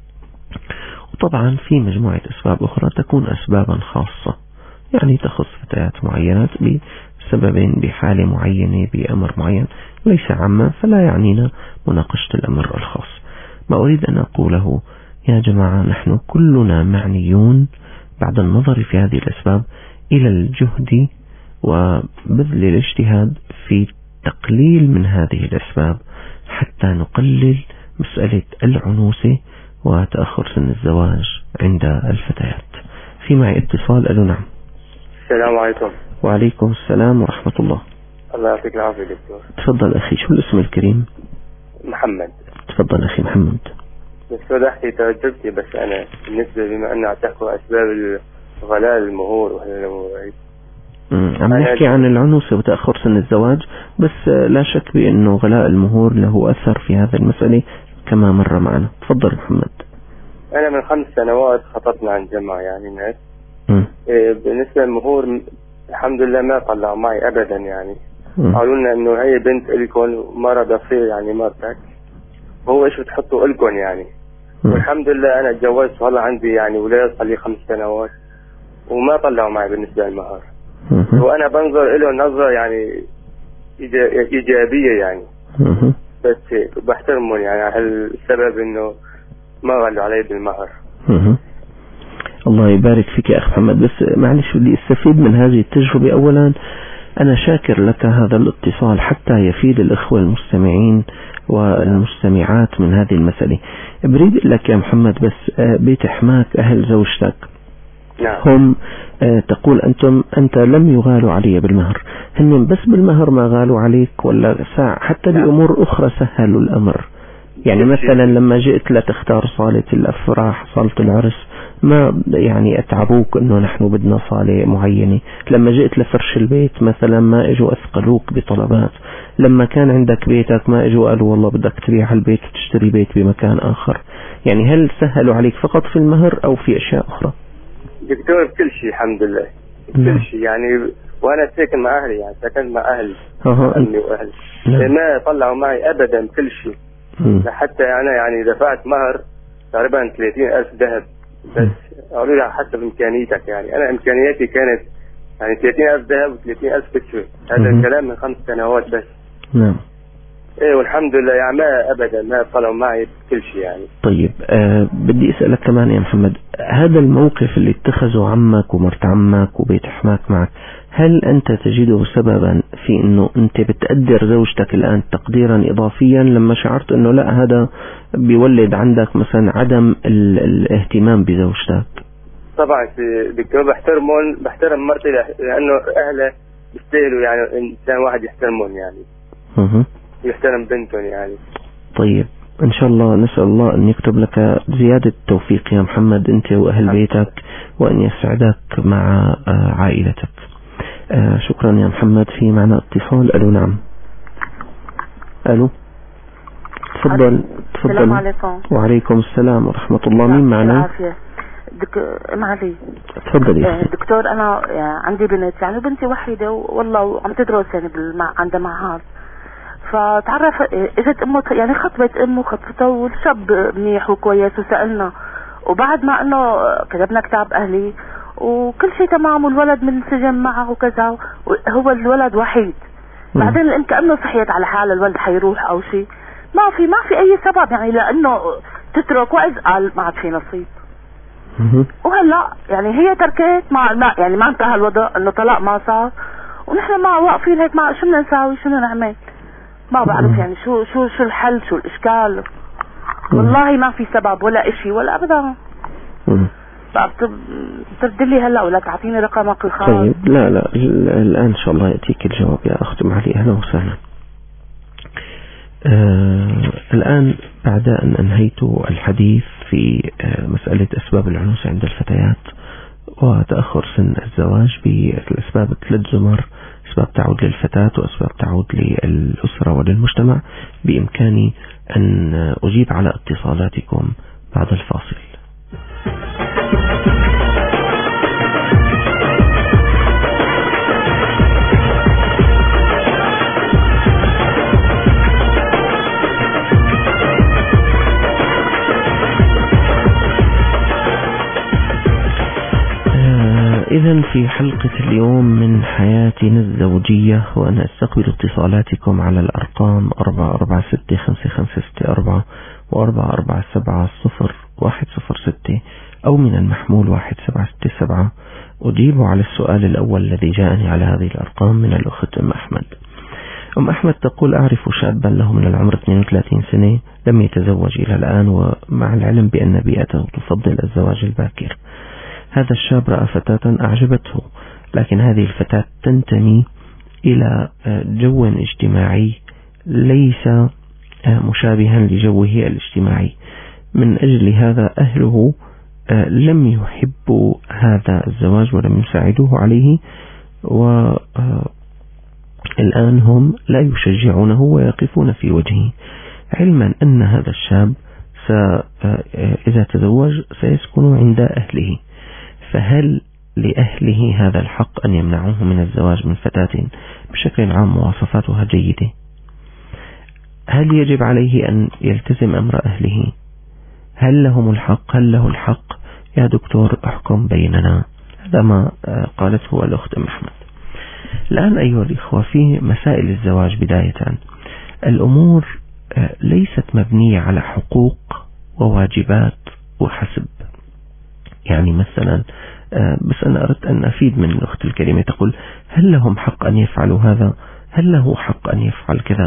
Speaker 3: وطبعا في مجموعة أسباب أخرى تكون أسبابا خاصة، يعني تخص فتيات معينات بسبب بحالة معينة بأمر معين، ليس عامة، فلا يعنينا مناقشة الأمر الخاص. ما أريد أن أقوله يا جماعة، نحن كلنا معنيون بعد النظر في هذه الأسباب إلى الجهد وبذل الاجتهاد في تقليل من هذه الأسباب حتى نقلل مسألة العنوسة وتأخر سن الزواج عند الفتيات. في معي اتصال. ألو. نعم.
Speaker 7: السلام عليكم.
Speaker 3: وعليكم السلام ورحمة الله.
Speaker 7: الله يعطيك العافية دكتور.
Speaker 3: تفضل أخي. شو الاسم الكريم؟
Speaker 7: محمد.
Speaker 3: تفضل أخي محمد.
Speaker 7: دكتور أحكي تجربتي، بس أنا بالنسبة بما أننا تحكوا أسباب غلاء المهور وهذا الأمور
Speaker 3: عم نحكي عن العنوسة وتأخر سن الزواج، بس لا شك بأنه غلاء المهور له أثر في هذا المسألة كما مر معنا. تفضل محمد.
Speaker 7: أنا من 5 سنوات خطبنا عن جماعة يعني ناس. بالنسبة للمهور الحمد لله ما طلع معي أبدا، يعني قالوا لنا إنه هي بنت إلكن مرة تصير يعني مرتك، وهو إيش بتحطوا إلكن يعني. والحمد لله أنا اتجوزت وهلا عندي يعني ولاد صار لي 5 سنوات وما طلعوا معي بالنسبة للمهر. وأنا بنظر له نظرة يعني إيجابية يعني، بس بحترمهم يعني على السبب إنه ما غلوا علي بالمهر.
Speaker 3: الله يبارك فيك يا أخ محمد. بس معلش بدي استفيد من هذه التجربة. أولا أنا شاكر لك هذا الاتصال حتى يفيد الإخوة المستمعين والمستمعات من هذه المسألة. بريد لك يا محمد، بس بيت حماك أهل زوجتك
Speaker 7: نعم.
Speaker 3: هم تقول أنت لم يغالوا علي بالمهر، هم بس بالمهر ما غالوا عليك ولا حتى بأمور أخرى سهلوا الأمر؟ يعني مثلا لما جئت لتختار صالة الأفراح صالة العرس ما يعني أتعبوك أنه نحن بدنا صالة معينة، لما جئت لفرش البيت مثلا ما اجوا أثقلوك بطلبات، لما كان عندك بيتك ما اجوا قالوا والله بدك تبيع البيت وتشتري بيت بمكان آخر. يعني هل سهلوا عليك فقط في المهر أو في أشياء أخرى؟
Speaker 7: دكتور بكل شيء الحمد لله، بكل شيء يعني. وأنا ساكن مع أهلي، يعني سكنت مع أهلي أمي وأهلي، ما طلعوا معي أبدا كل شيء. حتى أنا يعني دفعت مهر تقريبا 30,000 ذهب بس، قالوا لي حسب إمكانيتك. يعني أنا إمكانياتي كانت يعني 30,000 ذهب و30,000 كسوة. هذا الكلام من 5 سنوات بس.
Speaker 3: نعم.
Speaker 7: إيه والحمد لله، يعني ما أبدا ما طلعوا معي كل شيء يعني.
Speaker 3: طيب بدي أسألك كمان يا محمد، هذا الموقف اللي اتخذه عمك ومرت عمك وبيت حماك معك، هل أنت تجده سببا في أنه أنت بتقدر زوجتك الآن تقديرا إضافيا لما شعرت أنه لا هذا بيولد عندك مثلا عدم الاهتمام بزوجتك؟
Speaker 7: طبعا دكتور بحترم مرتي لأنه أهله بيستاهلوا، يعني إنسان واحد يحترمهم، يعني يحترم بنتهم يعني.
Speaker 3: طيب إن شاء الله نسأل الله أن يكتب لك زيادة توفيق يا محمد أنت وأهل بيتك، وأن يسعدك مع عائلتك. شكرا يا محمد. في معنا اتصال. ألو. نعم. ألو تفضل.
Speaker 8: السلام عليكم.
Speaker 3: وعليكم السلام ورحمة الله. مين معنا؟
Speaker 8: معلي.
Speaker 3: تفضلي.
Speaker 8: دكتور أنا عندي بنت، يعني بنتي وحيدة والله عم تدرس يعني عندها معهد، فتعرف اجت امه يعني خطبت امه خطبته، والشاب منيح وكويس وسألنا، وبعد ما انه كتبنا كتاب اهلي وكل شيء تمام والولد منسجم معه وكذا، هو الولد وحيد. بعدين الام كأنه صحيت على حال الولد حيروح او شيء، ما في اي سبب يعني لانه تترك، واذ قال ما عاد في نصيب. وهلا يعني هي تركت يعني ما انتهى الوضع انه طلاق ما صار، ونحن ما واقفين هيك، ما شو بدنا نساوي، شو بدنا نعمل؟ ما بعرف يعني شو الحل، شو الاشكال. والله ما في سبب ولا اشي ولا ابدا. تردلي هلا ولا تعطيني رقمك الخاص؟
Speaker 3: طيب لا الان ان شاء الله ياتيك الجواب يا اخت معلي. اهلا وسهلا. الان بعد ان انهيت الحديث في مسألة اسباب العنوسة عند الفتيات وتأخر سن الزواج بالاسباب 3 زمر، أسباب تعود للفتاة وأسباب تعود للأسرة وللمجتمع، بإمكاني أن أجيب على اتصالاتكم بعد الفاصل. إذن في حلقة اليوم من حياتنا الزوجية، وأنا أستقبل اتصالاتكم على الأرقام 4465564 و44700106 أو من المحمول 1767. أجيب على السؤال الأول الذي جاءني على هذه الأرقام من الأخت أم أحمد. أم أحمد تقول: أعرف شابا له من العمر 32 سنة لم يتزوج إلى الآن، ومع العلم بأن بيئته تفضل الزواج الباكر. هذا الشاب رأى فتاة أعجبته، لكن هذه الفتاة تنتمي إلى جو اجتماعي ليس مشابها لجوه اجتماعي. من أجل هذا أهله لم يحبوا هذا الزواج ولم يساعدوه عليه، والآن هم لا يشجعونه ويقفون في وجهه، علما أن هذا الشاب إذا تزوج سيسكن عند أهله. فهل لأهله هذا الحق أن يمنعوه من الزواج من فتاة بشكل عام مواصفاتها جيدة؟ هل يجب عليه أن يلتزم أمر أهله؟ هل لهم الحق؟ هل له الحق؟ يا دكتور احكم بيننا. هذا ما قالته الأخت أحمد. الآن أيها الإخوة، في مسائل الزواج بداية الأمور ليست مبنية على حقوق وواجبات وحسب. يعني مثلا بس أنا أردت أن أفيد من الأخت الكريمة، تقول: هل لهم حق أن يفعلوا هذا؟ هل له حق أن يفعل كذا؟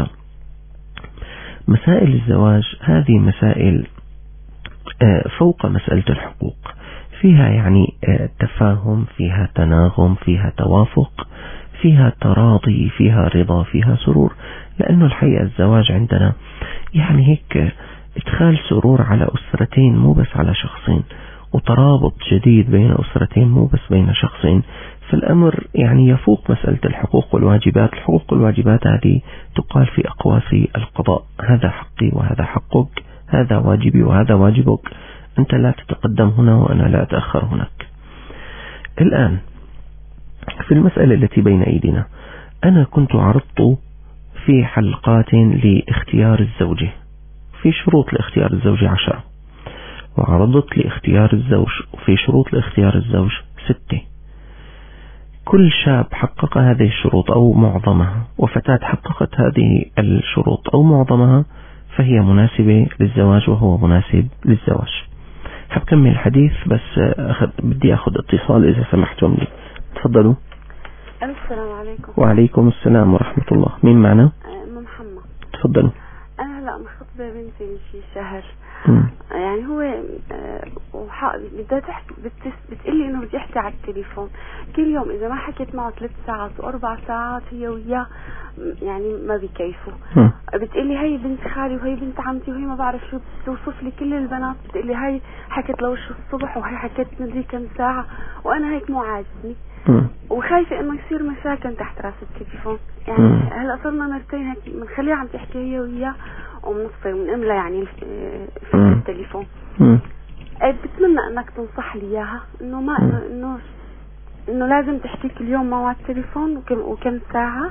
Speaker 3: مسائل الزواج هذه مسائل فوق مسألة الحقوق. فيها يعني تفاهم، فيها تناغم، فيها توافق، فيها تراضي، فيها رضا، فيها سرور. لأنه الحقيقة الزواج عندنا يعني هيك ادخال سرور على أسرتين مو بس على شخصين، وترابط جديد بين أسرتين مو بس بين شخصين. فالأمر يعني يفوق مسألة الحقوق والواجبات. الحقوق والواجبات هذه تقال في أقواس القضاء: هذا حقي وهذا حقك، هذا واجبي وهذا واجبك، أنت لا تتقدم هنا وأنا لا أتأخر هناك. الآن في المسألة التي بين أيدينا، أنا كنت عرضت في حلقات لاختيار الزوجة، في شروط لاختيار الزوجة 10، وعرضت لاختيار الزوج وفي شروط لاختيار الزوج 6. كل شاب حقق هذه الشروط أو معظمها، وفتاة حققت هذه الشروط أو معظمها، فهي مناسبة للزواج وهو مناسب للزواج. حبكمل الحديث بس بدي أخذ اتصال إذا سمحتم لي. تفضلوا.
Speaker 9: السلام عليكم.
Speaker 3: وعليكم السلام ورحمة الله. مين معنا؟
Speaker 9: محمد.
Speaker 3: تفضلوا.
Speaker 9: أنا هلا مخطبة بنتي من شي شهر. يعني هو بدها تحكي، بتقلي إنه بدي أحكي على التليفون كل يوم. إذا ما حكيت معه 3 ساعات و4 ساعات هي وياه يعني ما بيكيفوا. بتقلي هي بنت خالي وهي بنت عمتي وهي ما بعرف شو، بتوصف لي كل البنات. بتقلي هي حكت لوش الصبح وهي حكت مدري كم ساعة، وأنا هيك مو عاجبني وخايفة إنه يصير مشاكل تحت راس التليفون. يعني هلا صرنا مرتين هيك بنخليها عم تحكي هي وياه وبنفصل ونملى يعني في التليفون. بتمنى انك تنصح لي اياها انه ما انه لازم تحكي كل يوم معه على التليفون وكم ساعة،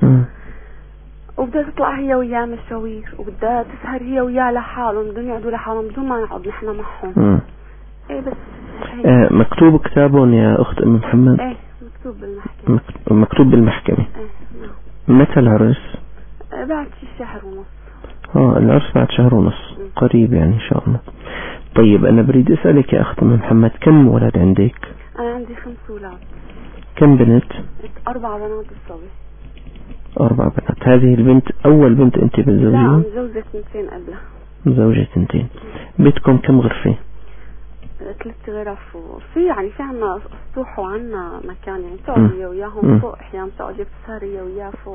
Speaker 9: وبدها تطلع هي وياه مشاوير، وبدها تسهر هي وياه لحالهم، بدهم يقعدوا لحالهم بدون ما نقعد نحن معهم. ايه بس
Speaker 3: مكتوب كتابهم يا اخت ام محمد؟
Speaker 9: ايه مكتوب بالمحكمة.
Speaker 3: مكتوب بالمحكمة.
Speaker 9: ايه نعم.
Speaker 3: متى العرس؟
Speaker 9: بعد شهر ونص.
Speaker 3: العرس بعد شهر ونص، قريب يعني ان شاء الله. طيب انا بريد اسألك يا اخت محمد، كم ولد عندك؟
Speaker 9: انا عندي 5 أولاد.
Speaker 3: كم بنت؟
Speaker 9: 4 بنات بالصبي.
Speaker 3: 4 بنات. هذه البنت اول بنت انت بالزوجية؟
Speaker 9: لا متزوجة 2 قبلها.
Speaker 3: متزوجة 2. بيتكم كم غرفة؟
Speaker 9: 3 غرف، وفي يعني في عنا سطوح وعنا مكان يعني تقعد هي وياهم فوق، احيانا تقعد تسهر هي وياه فوق.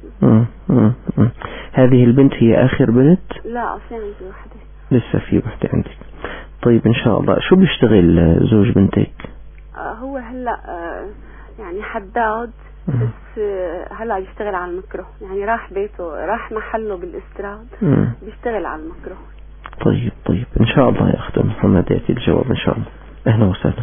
Speaker 3: هذه البنت هي آخر بنت؟
Speaker 9: لا في عندي واحدة.
Speaker 3: لسه في واحدة عندك. طيب إن شاء الله. شو بيشتغل زوج بنتك؟
Speaker 9: هو هلا يعني حداد، بس هلا بيشتغل على المكرو، يعني راح بيته، راح محله بالاستراد، بيشتغل على المكرو.
Speaker 3: طيب إن شاء الله يا أخت محمد يأتي الجواب إن شاء الله. أهلا وسهلا.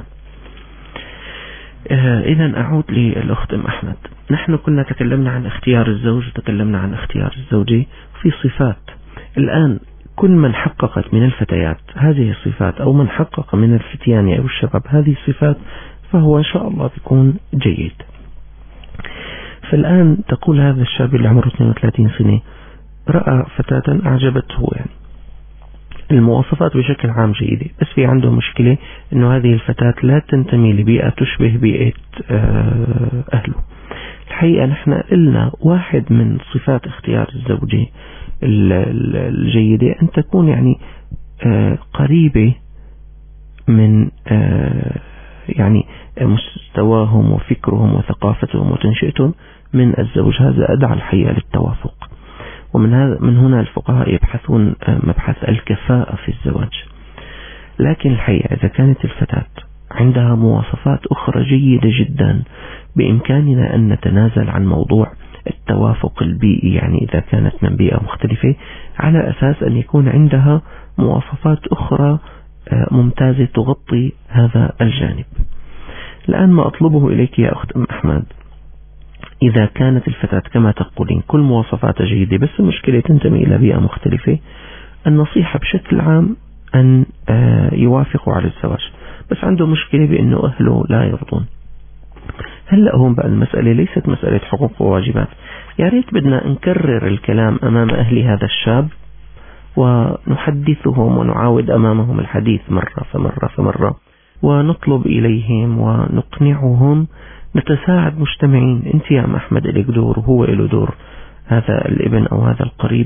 Speaker 3: إذا أعود للأخت أم أحمد. نحن كنا تكلمنا عن اختيار الزوج وتكلمنا عن اختيار الزوجة في صفات. الآن كل من حققت من الفتيات هذه الصفات، أو من حقق من الفتيان أو الشباب هذه الصفات، فهو إن شاء الله بيكون جيد. فالآن تقول هذا الشاب اللي عمره 32 سنة رأى فتاة أعجبته، يعني المواصفات بشكل عام جيدة، بس في عنده مشكلة إنه هذه الفتاة لا تنتمي لبيئة تشبه بيئة أهله. الحقيقة نحن قلنا واحد من صفات اختيار الزوجة الجيدة أن تكون يعني قريبة من يعني مستواهم وفكرهم وثقافتهم وتنشئتهم من الزوج. هذا أدعى الحقيقة للتوافق. ومن هنا الفقهاء يبحثون مبحث الكفاءة في الزواج. لكن الحقيقة إذا كانت الفتاة عندها مواصفات أخرى جيدة جدا، بإمكاننا أن نتنازل عن موضوع التوافق البيئي، يعني إذا كانت من بيئة مختلفة، على أساس أن يكون عندها مواصفات أخرى ممتازة تغطي هذا الجانب. الآن ما أطلبه إليك يا أخت أم أحمد، إذا كانت الفتاة كما تقولين كل مواصفاتها جيدة بس المشكلة تنتمي إلى بيئة مختلفة، النصيحة بشكل عام أن يوافقوا على الزواج، بس عنده مشكلة بأنه أهله لا يرضون. هلأ هم بقى المسألة ليست مسألة حقوق وواجبات. يا ريت بدنا نكرر الكلام أمام أهل هذا الشاب ونحدثهم ونعاود أمامهم الحديث مرة فمرة ونطلب إليهم ونقنعهم، نتساعد مجتمعين. انت يا أحمد إليك دور وهو إله دور، هذا الابن أو هذا القريب،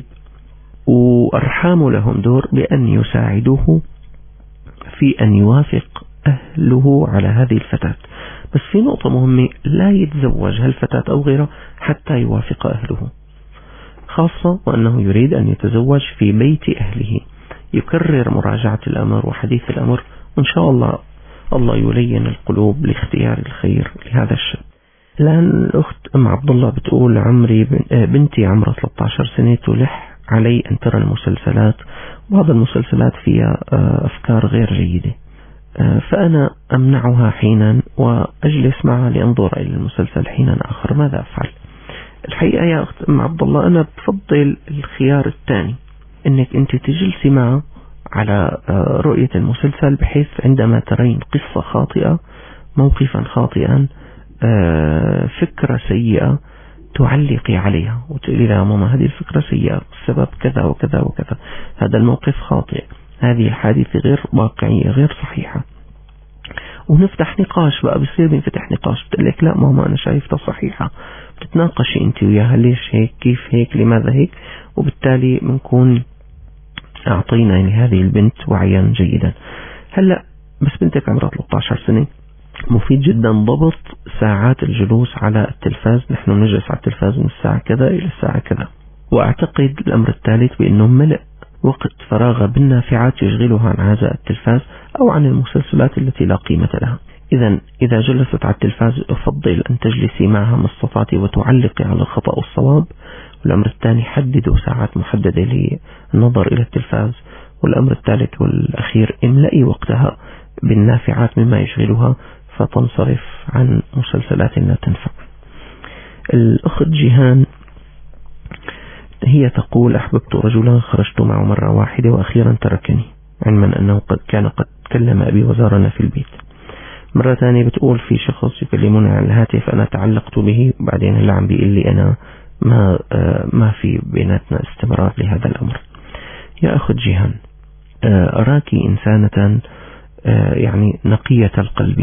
Speaker 3: وأرحام لهم دور بأن يساعدوه في أن يوافق أهله على هذه الفتاة. بس في نقطة مهمة، لا يتزوج هالفتاة أو غيرها حتى يوافق أهله، خاصة وأنه يريد أن يتزوج في بيت أهله. يكرر مراجعة الأمر وحديث الأمر، وإن شاء الله يلين القلوب لاختيار الخير لهذا الشاب. الآن الأخت أم عبد الله بتقول بنتي عمرها 13 سنة تلح علي أن ترى المسلسلات، بعض المسلسلات فيها أفكار غير جيدة، فأنا أمنعها حينا وأجلس معها لأنظر إلى المسلسل حينا آخر، ماذا أفعل؟ الحقيقة يا أخت أم عبد الله أنا بفضل الخيار الثاني، أنك أنت تجلسي معه على رؤية المسلسل، بحيث عندما ترين قصة خاطئة، موقفا خاطئا، فكرة سيئة، تعلقي عليها وتقولي لها ماما هذه الفكرة سيئة، السبب كذا وكذا وكذا، هذا الموقف خاطئ، هذه الحادثة غير واقعية غير صحيحة، ونفتح نقاش بقى. بصير بنفتح نقاش، بتقول لك لا ماما أنا شايفتها صحيحة، بتتناقشي أنت وياها ليش هيك، كيف هيك، لماذا هيك، وبالتالي بنكون أعطينا لهذه البنت وعيا جيدا. هلأ بس بنتك عمرها 13 سنة، مفيد جدا ضبط ساعات الجلوس على التلفاز. نحن نجلس على التلفاز من الساعة كذا إلى الساعة كذا، وأعتقد الأمر الثالث بأنه ملء وقت فراغ بالنافعات يشغلها عن هذا التلفاز أو عن المسلسلات التي لا قيمة لها. إذا جلست على التلفاز أفضل أن تجلسي معها ما استطعتِ وتعلقي على الخطأ والصواب. والأمر الثاني حددوا ساعات محددة للنظر إلى التلفاز. والأمر الثالث والأخير املئي وقتها بالنافعات مما يشغلها فتنصرف عن مسلسلات لا تنفع. الأخت جيهان هي تقول أحببت رجلا خرجت معه مرة واحدة وأخيرا تركني، علما أنه قد كلم أبي وزارنا في البيت. مرة ثانية بتقول في شخص يكلمني على الهاتف أنا تعلقت به، بعدين هلا عم بيقول لي أنا ما في بيناتنا استمرار لهذا الأمر. يا أخت جيهان، أراك إنسانة يعني نقية القلب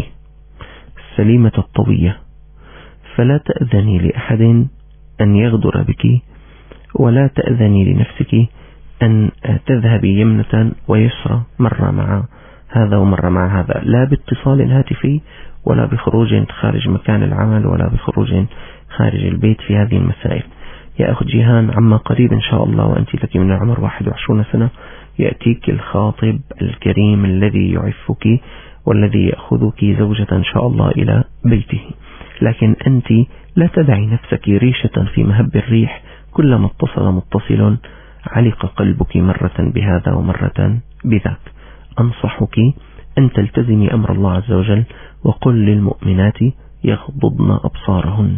Speaker 3: سليمة الطوية، فلا تأذني لأحد أن يغدر بك، ولا تأذني لنفسك أن تذهبي يمنة ويسرى، مرة مع هذا ومرة مع هذا، لا باتصال هاتفي ولا بخروج خارج مكان العمل ولا بخروج خارج البيت في هذه المسائل. يا أخت جيهان، عما قريب إن شاء الله وأنت لك من العمر 21 سنة يأتيك الخاطب الكريم الذي يعفك والذي يأخذك زوجة إن شاء الله إلى بيته، لكن أنت لا تدعي نفسك ريشة في مهب الريح، كلما اتصل متصل علق قلبك مرة بهذا ومرة بذاك. أنصحك أن تلتزمي أمر الله عز وجل، وقل للمؤمنات يغضضن أبصارهن،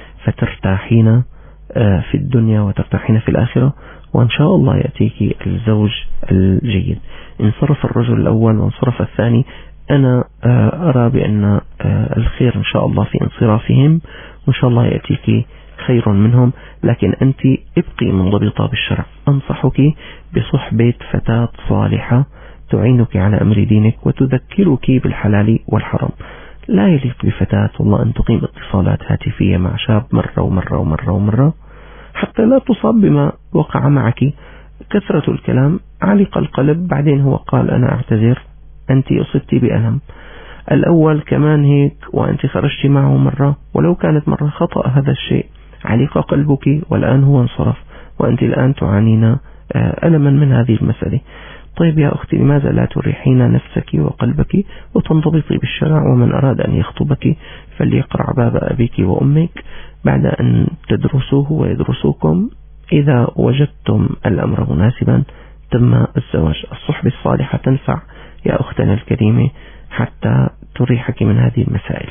Speaker 3: فترتاحين في الدنيا وترتاحين في الآخرة، وإن شاء الله يأتيك الزوج الجيد. انصرف الرجل الأول وانصرف الثاني، أنا أرى بأن الخير إن شاء الله في انصرافهم، وإن شاء الله يأتيك خير منهم، لكن أنت ابقي منضبطة بالشرع. أنصحك بصحبة فتاة صالحة تعينك على أمر دينك وتذكرك بالحلال والحرام. لا يليق بفتاة والله أن تقيم اتصالات هاتفية مع شاب مرة ومرة ومرة ومرة حتى لا تصاب بما وقع معك. كثرة الكلام علق القلب، بعدين هو قال أنا أعتذر، أنت أصبت بألم. الأول كمان هيك وأنت خرجت معه مرة، ولو كانت مرة خطأ هذا الشيء، علق قلبك والآن هو انصرف، وأنت الآن تعانين ألما من هذه المسألة. طيب يا أختي، لماذا لا تريحين نفسك وقلبك وتنضبطي بالشرع؟ ومن أراد أن يخطبك فليقرع باب أبيك وأمك بعد أن تدرسوه ويدرسوكم. إذا وجدتم الأمر مناسبا تم الزواج. الصحبة الصالحة تنفع يا أختنا الكريمة حتى تريحك من هذه المسائل.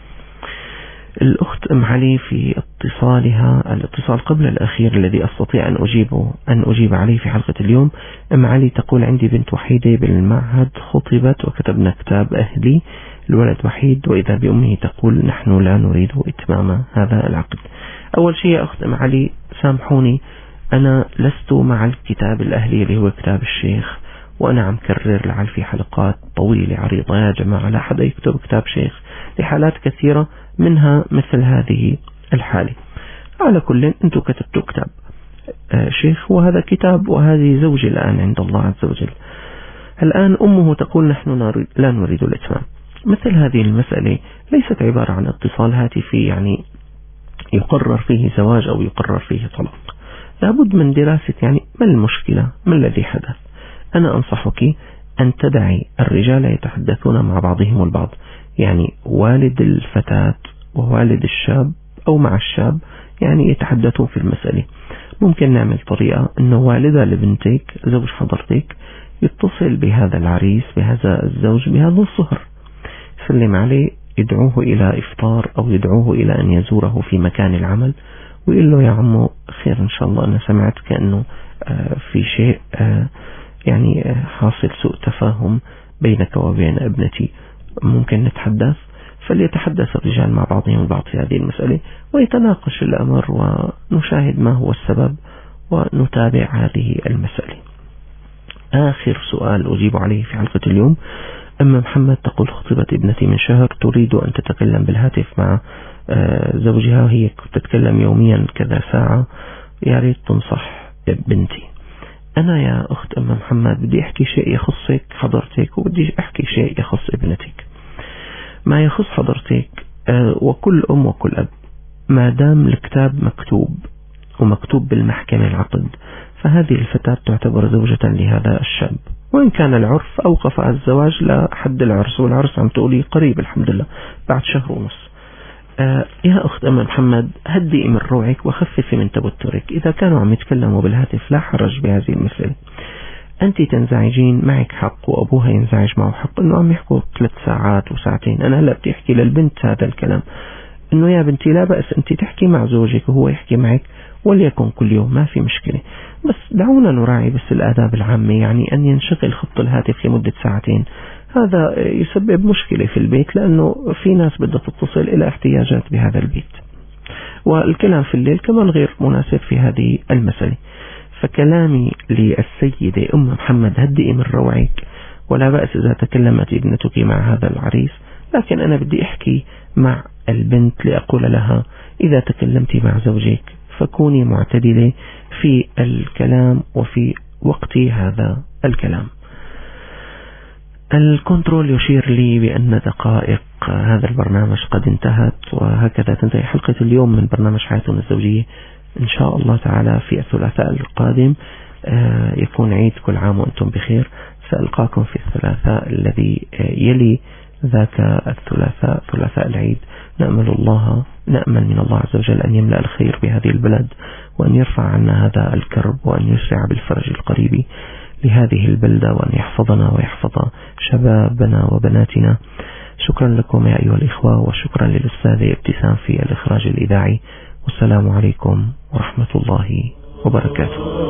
Speaker 3: الأخت أم علي في اتصالها، الاتصال قبل الأخير الذي أستطيع أن أجيب عليه في حلقة اليوم، أم علي تقول عندي بنت وحيدة بالمعهد خطبت وكتبنا كتاب أهلي، الولد وحيد وإذا بأمه تقول نحن لا نريد إتمام هذا العقد. أول شيء يا أخت أم علي، سامحوني، أنا لست مع الكتاب الأهلي اللي هو كتاب الشيخ، وأنا عم كرر لعل في حلقات طويلة عريضة يا جماعة لا حدا يكتب كتاب شيخ لحالات كثيرة، منها مثل هذه الحالة. على كل أنتم كتبتوا كتاب شيخ وهذا كتاب، وهذه زوجة الآن عند الله عز وجل. الآن أمه تقول نحن لا نريد الإتمام. مثل هذه المسألة ليست عبارة عن اتصال هاتفي يعني يقرر فيه زواج أو يقرر فيه طلاق. لابد من دراسة يعني ما المشكلة، ما الذي حدث. أنا أنصحك أن تدعي الرجال يتحدثون مع بعضهم البعض، يعني والد الفتاة ووالد الشاب أو مع الشاب يعني يتحدثون في المسألة. ممكن نعمل طريقة أنه والدة لبنتك زوج حضرتك يتصل بهذا العريس بهذا الزوج بهذا الظهر، يسلم عليه، يدعوه إلى إفطار أو يدعوه إلى أن يزوره في مكان العمل ويقول له يا عمو خير إن شاء الله، أنا سمعت كأنه في شيء يعني حاصل سوء تفاهم بينك وبين ابنتي، ممكن نتحدث. فليتحدث الرجال مع بعضهم البعض في هذه المسألة ويتناقش الأمر ونشاهد ما هو السبب ونتابع هذه المسألة. آخر سؤال أجيب عليه في حلقة اليوم. أما محمد تقول خطبت ابنتي من شهر تريد أن تتكلم بالهاتف مع زوجها وهي تتكلم يوميا كذا ساعة، يا ريت تنصح بنتي. أنا يا أخت أم محمد بدي أحكي شيء يخصك حضرتك وبدي أحكي شيء يخص ابنتك. ما يخص حضرتك وكل أم وكل أب، ما دام الكتاب مكتوب ومكتوب بالمحكمة العقد، فهذه الفتاة تعتبر زوجة لهذا الشاب، وإن كان العرف أوقف الزواج لحد العرس، والعرس عم تقولي قريب الحمد لله بعد شهر ونص. يا أخت أم محمد هدئي من روعك وخففي من توترك. إذا كانوا عم يتكلموا بالهاتف لا حرج بهذه المسألة. أنت تنزعجين، معك حق وأبوها ينزعج معه حق إنه عم يحكوا 3 ساعات وساعتين. أنا هلا بدي أحكي للبنت هذا الكلام إنه يا بنتي لا بأس أنت تحكي مع زوجك وهو يحكي معك وليكن كل يوم، ما في مشكلة، بس دعونا نراعي بس الآداب العامة. يعني أن ينشغل خط الهاتف لمدة 2 ساعات هذا يسبب مشكلة في البيت، لأنه في ناس بدها تتصل إلى احتياجات بهذا البيت، والكلام في الليل كمان غير مناسب في هذه المسألة. فكلامي للسيدة أم محمد هدئي من روعك، ولا بأس إذا تكلمت ابنتك مع هذا العريس، لكن أنا بدي أحكي مع البنت لأقول لها إذا تكلمت مع زوجك فكوني معتدلة في الكلام وفي وقت هذا الكلام. الكنترول يشير لي بأن دقائق هذا البرنامج قد انتهت، وهكذا تنتهي حلقة اليوم من برنامج حياتنا الزوجية. إن شاء الله تعالى في الثلاثاء القادم يكون عيد، كل عام وأنتم بخير. سألقاكم في الثلاثاء الذي يلي ذاك الثلاثاء، ثلاثاء العيد. نأمل من الله عز وجل أن يملأ الخير بهذه البلد، وأن يرفع عنا هذا الكرب، وأن يسرع بالفرج القريب لهذه البلدة، وأن يحفظنا ويحفظ شبابنا وبناتنا. شكرا لكم يا أيها الإخوة، وشكرا للأستاذة ابتسام في الإخراج الإذاعي، والسلام عليكم ورحمة الله وبركاته.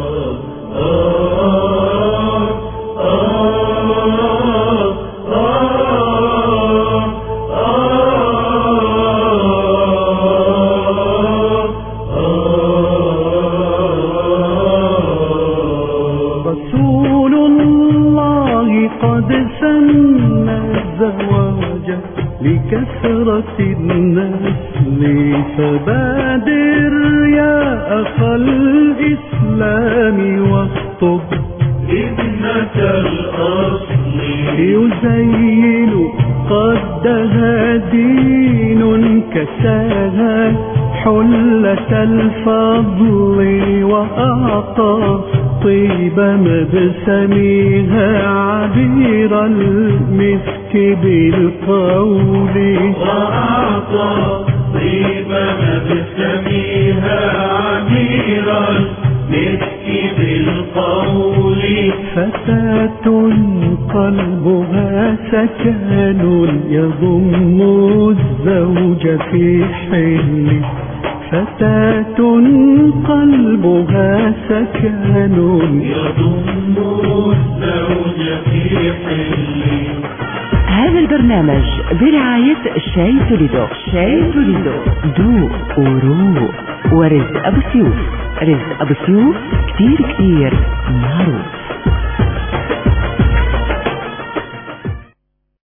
Speaker 1: رسول الله قد سن الزواج لكثرة النسل، فبادر يا أخا الإسلام واخطب ابنة الأصل، يزين قدها دين كساها حلة الفضل، وأعطى طيب مبسمها عبير المسك بالقول، وأعطى طيب مبسمها عبير المسك بالقول. فتاة قلبها سكن يضم الزوج في حل، فتاة قلبها سكن يضم الزوج في حل.
Speaker 2: هذا البرنامج برعاية شاي توليدو. شاي توليدو ذوق وروق. ورزق أبو سيوف، رزق أبو سيوف كتير معروف.